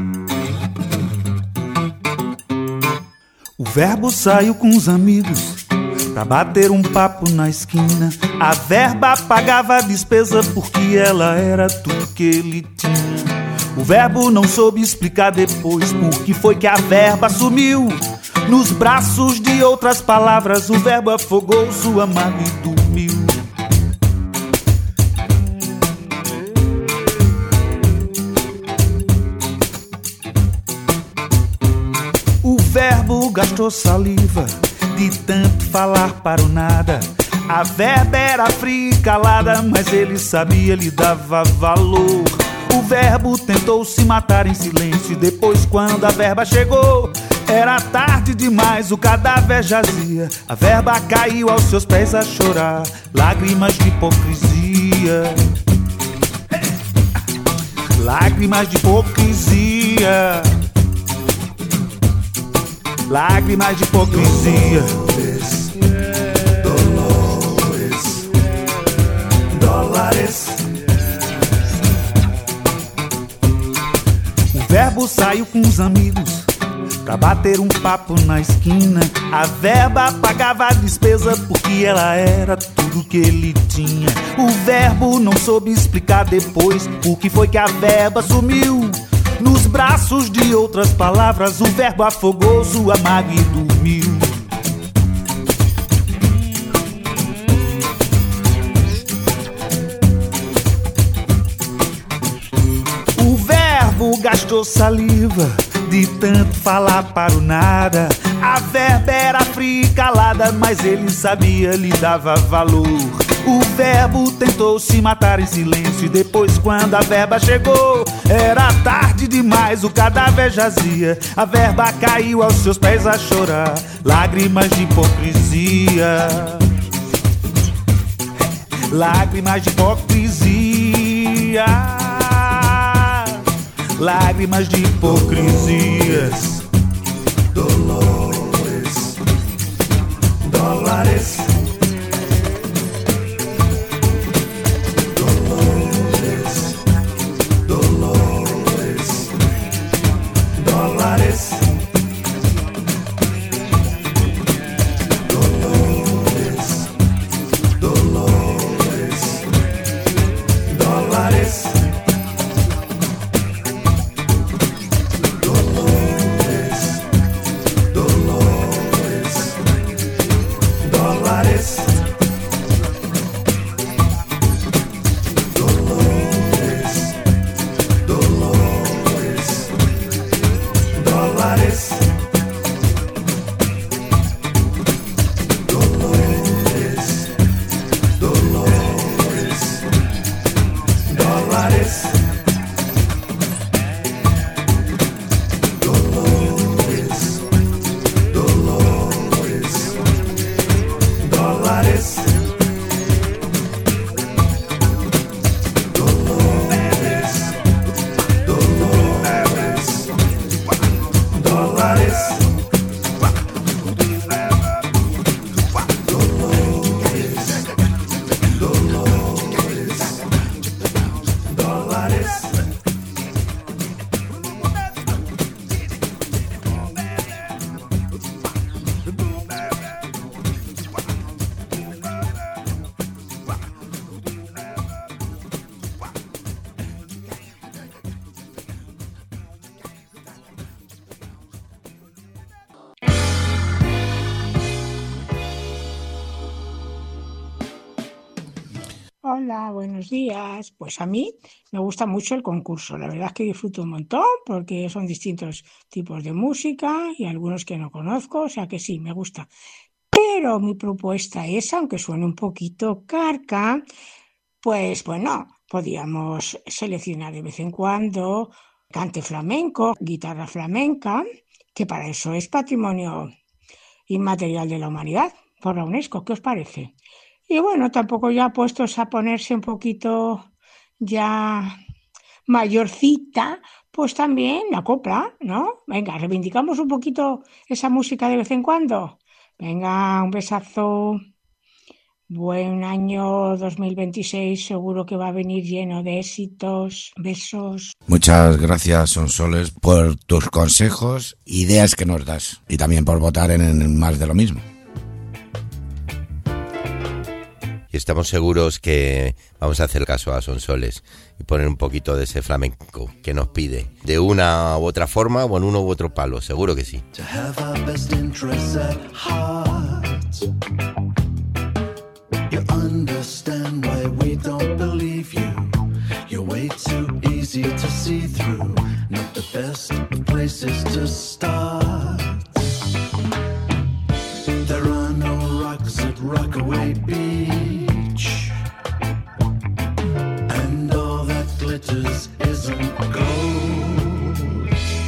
O verbo saiu com os amigos pra bater um papo na esquina. A verba pagava a despesa porque ela era tudo que ele tinha. O verbo não soube explicar depois por que foi que a verba sumiu. Nos braços de outras palavras o verbo afogou sua mágoa e dormiu. O verbo gastou saliva de tanto falar para o nada. A verba era fria e calada, mas ele sabia, lhe dava valor. O verbo tentou se matar em silêncio e depois quando a verba chegou, era tarde demais, o cadáver jazia. A verba caiu aos seus pés a chorar, lágrimas de hipocrisia. Lágrimas de hipocrisia. Lágrimas de hipocrisia. Dolores, dólares. O verbo saiu com os amigos pra bater um papo na esquina. A verba pagava a despesa porque ela era tudo que ele tinha. O verbo não soube explicar depois por que foi que a verba sumiu. Nos braços de outras palavras o verbo afogou sua mágoa e dormiu. O verbo gastou saliva de tanto falar para o nada. A verba era fria e calada, mas ele sabia, lhe dava valor. O verbo tentou se matar em silêncio e depois quando a verba chegou, era tarde demais, o cadáver jazia. A verba caiu aos seus pés a chorar, lágrimas de hipocrisia. Lágrimas de hipocrisia. Lágrimas de hipocrisias. Dolores, dólares. Dolores, Dolores, dólares. Hola, buenos días. Pues a mí me gusta mucho el concurso. La verdad es que disfruto un montón porque son distintos tipos de música y algunos que no conozco, o sea que sí, me gusta. Pero mi propuesta es, aunque suene un poquito carca, pues bueno, podríamos seleccionar de vez en cuando cante flamenco, guitarra flamenca, que para eso es patrimonio inmaterial de la humanidad por la UNESCO. ¿Qué os parece? Y bueno, tampoco ya puestos a ponerse un poquito ya mayorcita, pues también la copla, ¿no? Venga, reivindicamos un poquito esa música de vez en cuando. Venga, un besazo. Buen año dos mil veintiséis, seguro que va a venir lleno de éxitos. Besos. Muchas gracias, Sonsoles, por tus consejos, ideas que nos das y también por votar en, en más de lo mismo. Y estamos seguros que vamos a hacer caso a Sonsoles y poner un poquito de ese flamenco que nos pide. De una u otra forma o en uno u otro palo, seguro que sí. To have our best interests at heart. You understand why we don't believe you. You're way too easy to see through. Not the best of places to start. There are no rocks at Rockaway Beach, and all that glitters isn't gold.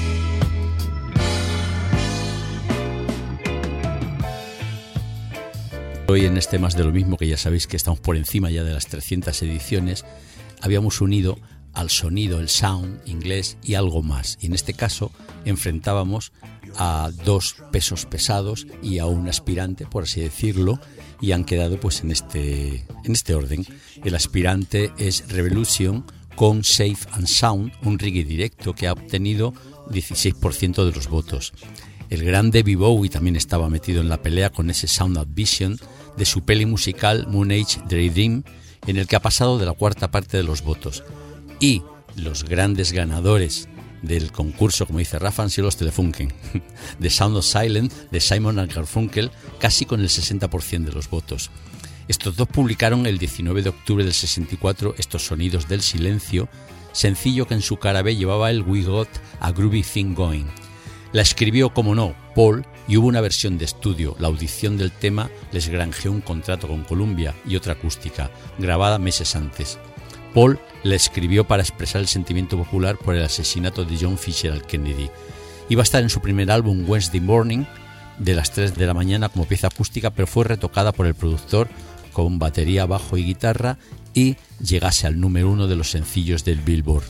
Hoy en este Más de lo Mismo, que ya sabéis que estamos por encima ya de las trescientas ediciones, habíamos unido al sonido, el sound inglés y algo más. Y en este caso enfrentábamos a dos pesos pesados y a un aspirante, por así decirlo, y han quedado pues en este, en este orden. El aspirante es Revolution con Safe and Sound, un reggae directo que ha obtenido dieciséis por ciento de los votos. El gran David Bowie también estaba metido en la pelea con ese Sound of Vision de su peli musical Moon Age Daydream, en el que ha pasado de la cuarta parte de los votos. Y los grandes ganadores del concurso, como dice Rafa, han sido los Telefunken, The Sound of Silence de Simon and Garfunkel, casi con el sesenta por ciento de los votos. Estos dos publicaron el diecinueve de octubre del sesenta y cuatro Estos Sonidos del Silencio, sencillo que en su cara B llevaba el We Got a Groovy Thing Going. La escribió, como no, Paul, y hubo una versión de estudio. La audición del tema les granjeó un contrato con Columbia y otra acústica, grabada meses antes. Paul la escribió para expresar el sentimiento popular por el asesinato de John Fitzgerald Kennedy. Iba a estar en su primer álbum Wednesday Morning, de las tres de la mañana, como pieza acústica, pero fue retocada por el productor con batería, bajo y guitarra, y llegase al número uno de los sencillos del Billboard.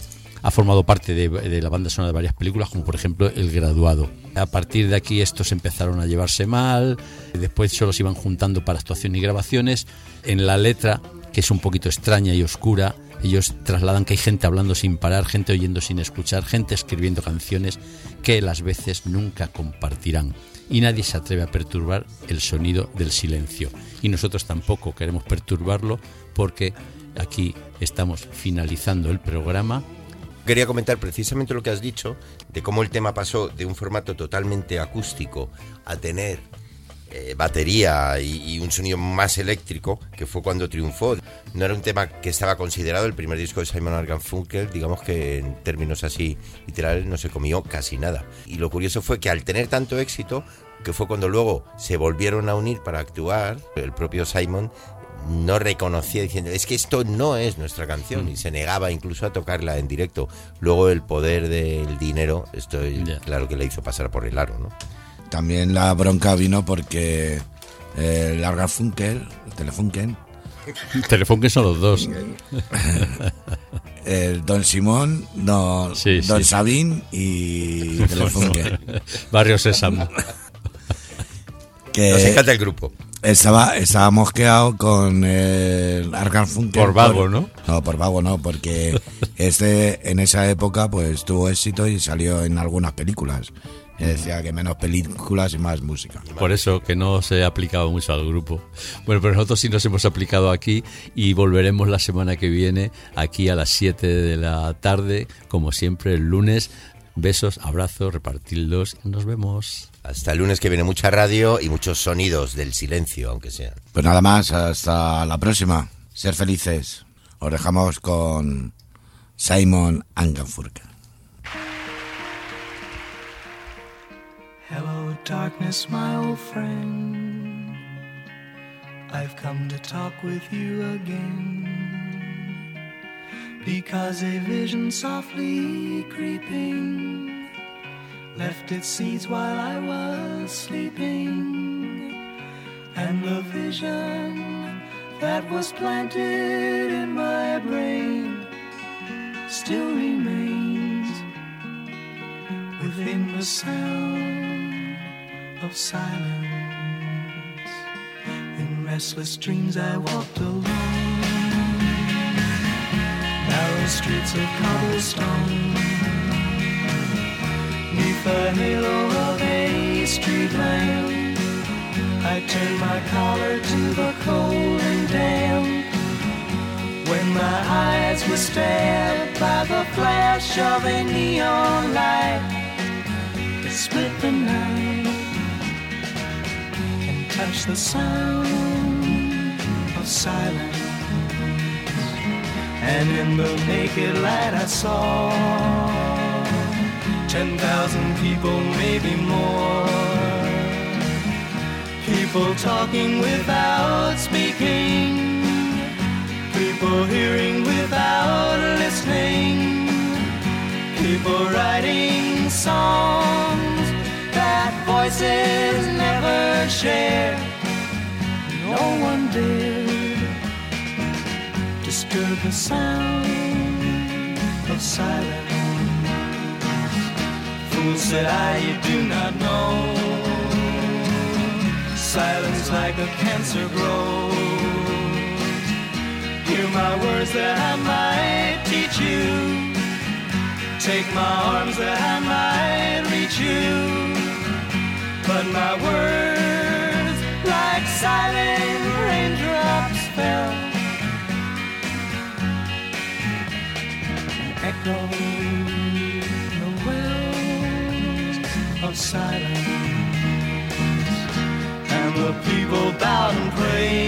ha formado parte de, de la banda sonora de varias películas, como por ejemplo El Graduado. A partir de aquí estos empezaron a llevarse mal, después solo se iban juntando para actuación y grabaciones. En la letra, que es un poquito extraña y oscura, ellos trasladan que hay gente hablando sin parar, gente oyendo sin escuchar, gente escribiendo canciones que las veces nunca compartirán. Y nadie se atreve a perturbar el sonido del silencio. Y nosotros tampoco queremos perturbarlo, porque aquí estamos finalizando el programa. Quería comentar precisamente lo que has dicho, de cómo el tema pasó de un formato totalmente acústico a tener eh, batería y, y un sonido más eléctrico, que fue cuando triunfó. No era un tema que estaba considerado el primer disco de Simon and Garfunkel, digamos que en términos así literales no se comió casi nada. Y lo curioso fue que al tener tanto éxito, que fue cuando luego se volvieron a unir para actuar, el propio Simon no reconocía diciendo, es que esto no es nuestra canción, mm. y se negaba incluso a tocarla en directo. Luego el poder del dinero, esto yeah. claro que le hizo pasar por el aro, ¿no? También la bronca vino porque eh, el Garfunkel, el Telefunken, Telefunken son los dos. El Don Simón, no, sí, Don sí. Sabín y Telefunken. Barrio Sésamo. Que nos encanta el grupo. Estaba, estaba mosqueado con el Garfunkel. Por vago, por, ¿no? No, por vago no, porque este en esa época pues tuvo éxito y salió en algunas películas. Y decía que menos películas y más música. Por eso que no se ha aplicado mucho al grupo. Bueno, pero nosotros sí nos hemos aplicado aquí y volveremos la semana que viene aquí a las siete de la tarde, como siempre el lunes. Besos, abrazos, repartidlos y nos vemos. Hasta el lunes que viene, mucha radio y muchos sonidos del silencio, aunque sea. Pues nada más, hasta la próxima. Ser felices. Os dejamos con Simon and Garfunkel. Hello, darkness, my old friend. I've come to talk with you again, because a vision softly creeping left its seeds while I was sleeping, and the vision that was planted in my brain still remains within the sound of silence. In restless dreams I walked alone, narrow streets of cobblestone, neath the halo of a street lamp. I turned my collar to the cold and damp, when my eyes were stabbed by the flash of a neon light that split the night and touched the sound of silence. And in the naked light I saw ten thousand people, maybe more, people talking without speaking, people hearing without listening, people writing songs that voices never share. No one dared disturb the sound of silence. Fool, said I, you do not know, silence like a cancer grows. Hear my words that I might teach you, take my arms that I might reach you, but my words like silent raindrops fell, echoing the wells of silence. And the people bowed and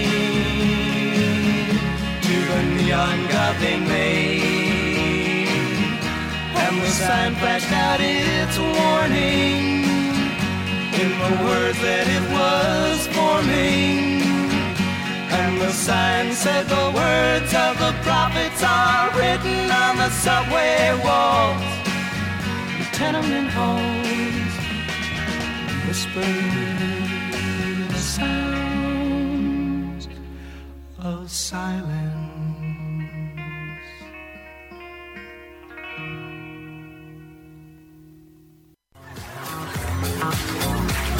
prayed to the neon god they made, and the sign flashed out its warning in the words that it was forming. And the sign said the words of the prophets are written on the subway walls, the tenement halls, whispered the sounds of silence.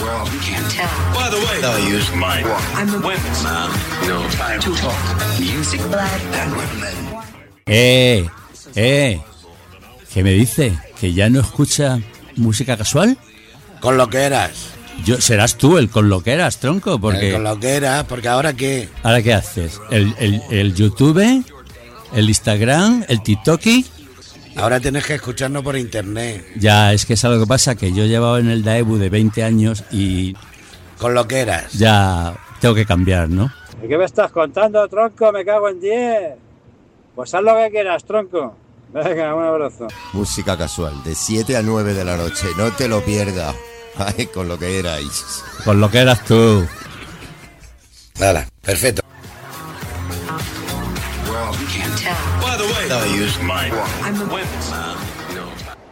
You can't tell. By the way, I use my I'm a women's man. No time to talk. Music black and women. Eh, eh. ¿Qué me dice? ¿Que ya no escucha música casual? Con lo que eras. Yo, serás tú el con lo que eras, tronco, porque... Eh, con lo que eras, porque ahora qué. ¿Ahora qué haces? ¿El, el, el YouTube? ¿El Instagram? ¿El TikTok? Ahora tienes que escucharnos por internet. Ya, es que es algo que pasa, que yo he llevado en el Daebu de veinte años y... Con lo que eras. Ya tengo que cambiar, ¿no? ¿Y qué me estás contando, tronco? Me cago en diez. Pues haz lo que quieras, tronco. Venga, un abrazo. Música casual, de siete a nueve de la noche, no te lo pierdas. Ay, con lo que erais. Con lo que eras tú. Nada, perfecto. You can't tell. By the way, I use my I'm a women's man. No time.